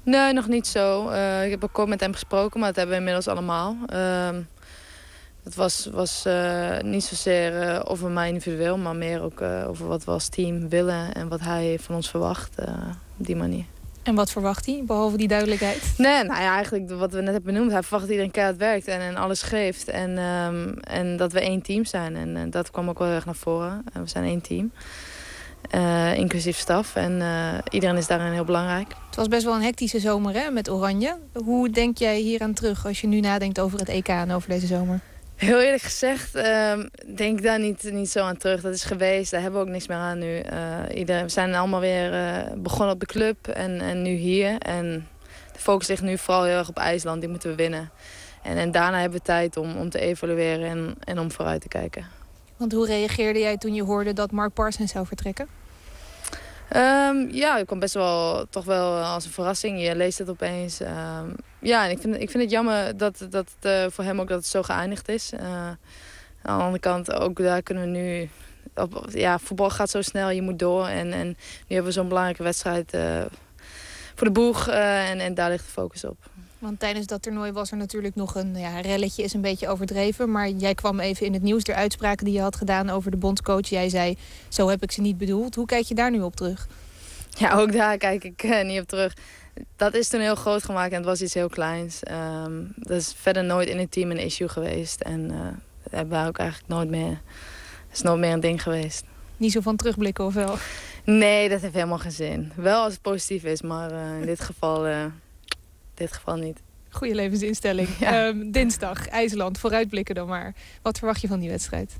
Nee, nog niet zo. Ik heb ook kort met hem gesproken, maar dat hebben we inmiddels allemaal. Het was niet zozeer over mij individueel, maar meer ook over wat we als team willen en wat hij van ons verwacht op die manier. En wat verwacht hij, behalve die duidelijkheid? Nee, nou ja, eigenlijk wat we net hebben benoemd. Hij verwacht dat iedereen keihard werkt en alles geeft. En dat we één team zijn. En dat kwam ook wel erg naar voren. We zijn één team. Inclusief staf. En iedereen is daarin heel belangrijk. Het was best wel een hectische zomer hè, met Oranje. Hoe denk jij hier aan terug als je nu nadenkt over het EK en over deze zomer? Heel eerlijk gezegd denk ik daar niet zo aan terug. Dat is geweest, daar hebben we ook niks meer aan nu. We zijn allemaal weer begonnen op de club en nu hier. En de focus ligt nu vooral heel erg op IJsland, die moeten we winnen. En daarna hebben we tijd om te evalueren en om vooruit te kijken. Want hoe reageerde jij toen je hoorde dat Mark Parsons zou vertrekken? Ja, het kwam best wel toch wel als een verrassing. Je leest het opeens. Ja, en ik vind het jammer dat voor hem ook dat het zo geëindigd is. Aan de andere kant, ook daar kunnen we nu... voetbal gaat zo snel, je moet door. En nu hebben we zo'n belangrijke wedstrijd voor de boeg. En daar ligt de focus op. Want tijdens dat toernooi was er natuurlijk nog een relletje, is een beetje overdreven. Maar jij kwam even in het nieuws, de uitspraken die je had gedaan over de bondscoach. Jij zei, zo heb ik ze niet bedoeld. Hoe kijk je daar nu op terug? Ja, ook daar kijk ik niet op terug. Dat is toen heel groot gemaakt en het was iets heel kleins. Dat is verder nooit in het team een issue geweest. En dat hebben we ook eigenlijk nooit meer... Het is nooit meer een ding geweest. Niet zo van terugblikken of wel? Nee, dat heeft helemaal geen zin. Wel als het positief is, maar in dit geval niet. Goeie levensinstelling. Ja. Dinsdag, IJsland, vooruitblikken dan maar. Wat verwacht je van die wedstrijd?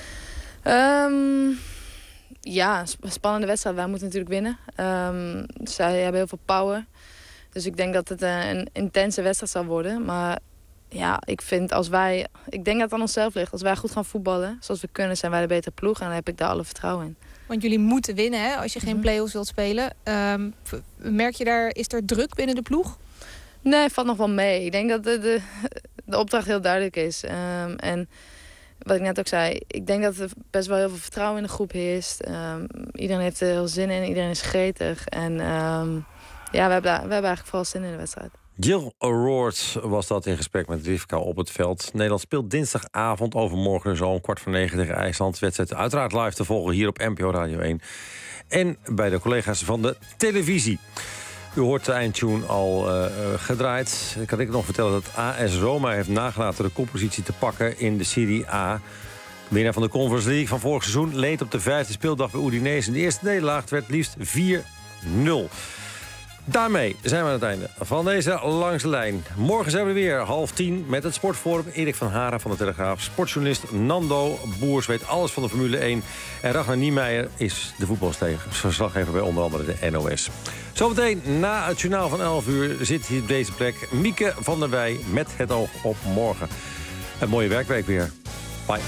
Ja, een spannende wedstrijd. Wij moeten natuurlijk winnen. Zij hebben heel veel power. Dus ik denk dat het een intense wedstrijd zal worden. Maar ja, ik denk dat het aan onszelf ligt. Als wij goed gaan voetballen, zoals we kunnen, zijn wij de betere ploeg. En dan heb ik daar alle vertrouwen in. Want jullie moeten winnen, hè, als je geen play-offs wilt spelen. Merk je daar, is er druk binnen de ploeg? Nee, valt nog wel mee. Ik denk dat de opdracht heel duidelijk is. En wat ik net ook zei, ik denk dat er best wel heel veel vertrouwen in de groep heerst. Iedereen heeft er heel zin in, iedereen is gretig. En we hebben eigenlijk vooral zin in de wedstrijd. Jill O'Rourke was dat in gesprek met Rivka op het veld. Nederland speelt dinsdagavond overmorgen zo om 8:45 tegen IJsland. Wedstrijd uiteraard live te volgen hier op NPO Radio 1. En bij de collega's van de televisie. U hoort de eindtune al gedraaid. Kan ik nog vertellen dat AS Roma heeft nagelaten de koppositie te pakken in de Serie A. Winnaar van de Conference League van vorig seizoen leed op de 5e speeldag bij Udinese. In de eerste nederlaag werd liefst 4-0. Daarmee zijn we aan het einde van deze Langs de Lijn. Morgen zijn we weer 9:30 met het Sportforum. Erik van Haren van de Telegraaf. Sportjournalist Nando Boers weet alles van de Formule 1. En Ragnar Niemeyer is de voetbalverslaggever bij onder andere de NOS. Zometeen na het journaal van 11 uur zit hier op deze plek Mieke van der Wij met het oog op morgen. Een mooie werkweek weer. Bye.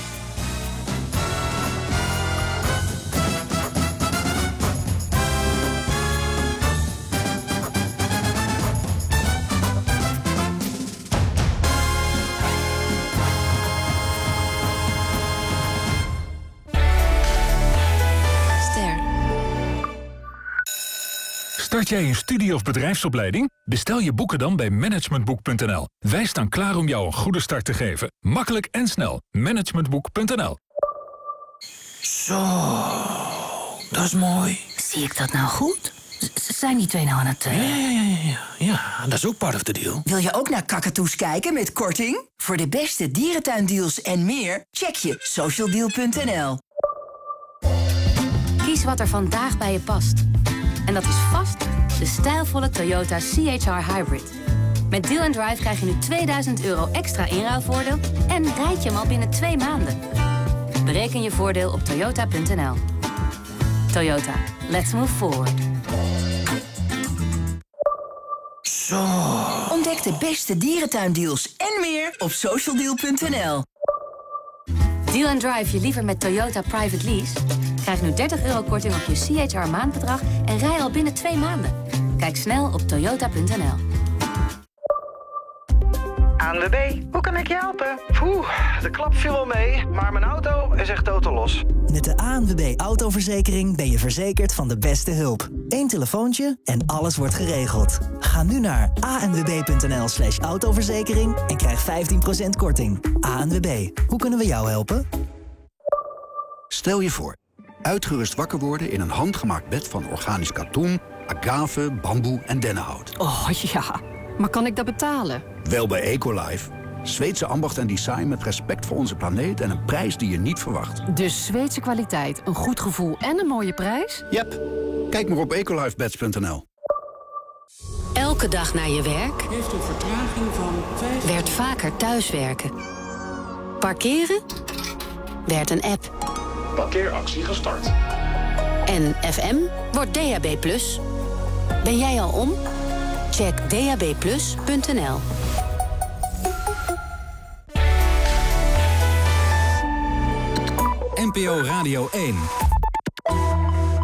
Start jij een studie- of bedrijfsopleiding? Bestel je boeken dan bij managementboek.nl. Wij staan klaar om jou een goede start te geven. Makkelijk en snel. Managementboek.nl. Zo, dat is mooi. Zie ik dat nou goed? Zijn die twee nou aan het... Ja, dat is ook part of the deal. Wil je ook naar kakatoes kijken met korting? Voor de beste dierentuindeals en meer, check je socialdeal.nl. Kies wat er vandaag bij je past. En dat is vast de stijlvolle Toyota CHR Hybrid. Met Deal & Drive krijg je nu €2000 extra inruilvoordeel en rijd je hem al binnen 2 maanden. Bereken je voordeel op toyota.nl. Toyota, let's move forward. Zo. Ontdek de beste dierentuindeals en meer op socialdeal.nl. Deal & Drive je liever met Toyota Private Lease? Krijg nu €30 korting op je CHR maandbedrag en rij al binnen 2 maanden. Kijk snel op toyota.nl. ANWB, hoe kan ik je helpen? De klap viel wel mee, maar mijn auto is echt totaal los. Met de ANWB autoverzekering ben je verzekerd van de beste hulp. 1 telefoontje en alles wordt geregeld. Ga nu naar anwb.nl/autoverzekering en krijg 15% korting. ANWB, hoe kunnen we jou helpen? Stel je voor, uitgerust wakker worden in een handgemaakt bed van organisch katoen, agave, bamboe en dennenhout. Oh ja, maar kan ik dat betalen? Wel bij Ecolife. Zweedse ambacht en design met respect voor onze planeet en een prijs die je niet verwacht. Dus Zweedse kwaliteit, een goed gevoel en een mooie prijs? Yep. Kijk maar op ecolifebeds.nl. Elke dag naar je werk heeft een vertraging van 5... werd vaker thuiswerken. Parkeren werd een app. Parkeeractie gestart. En FM wordt DAB+. Ben jij al om? Check dabplus.nl. NPO Radio 1.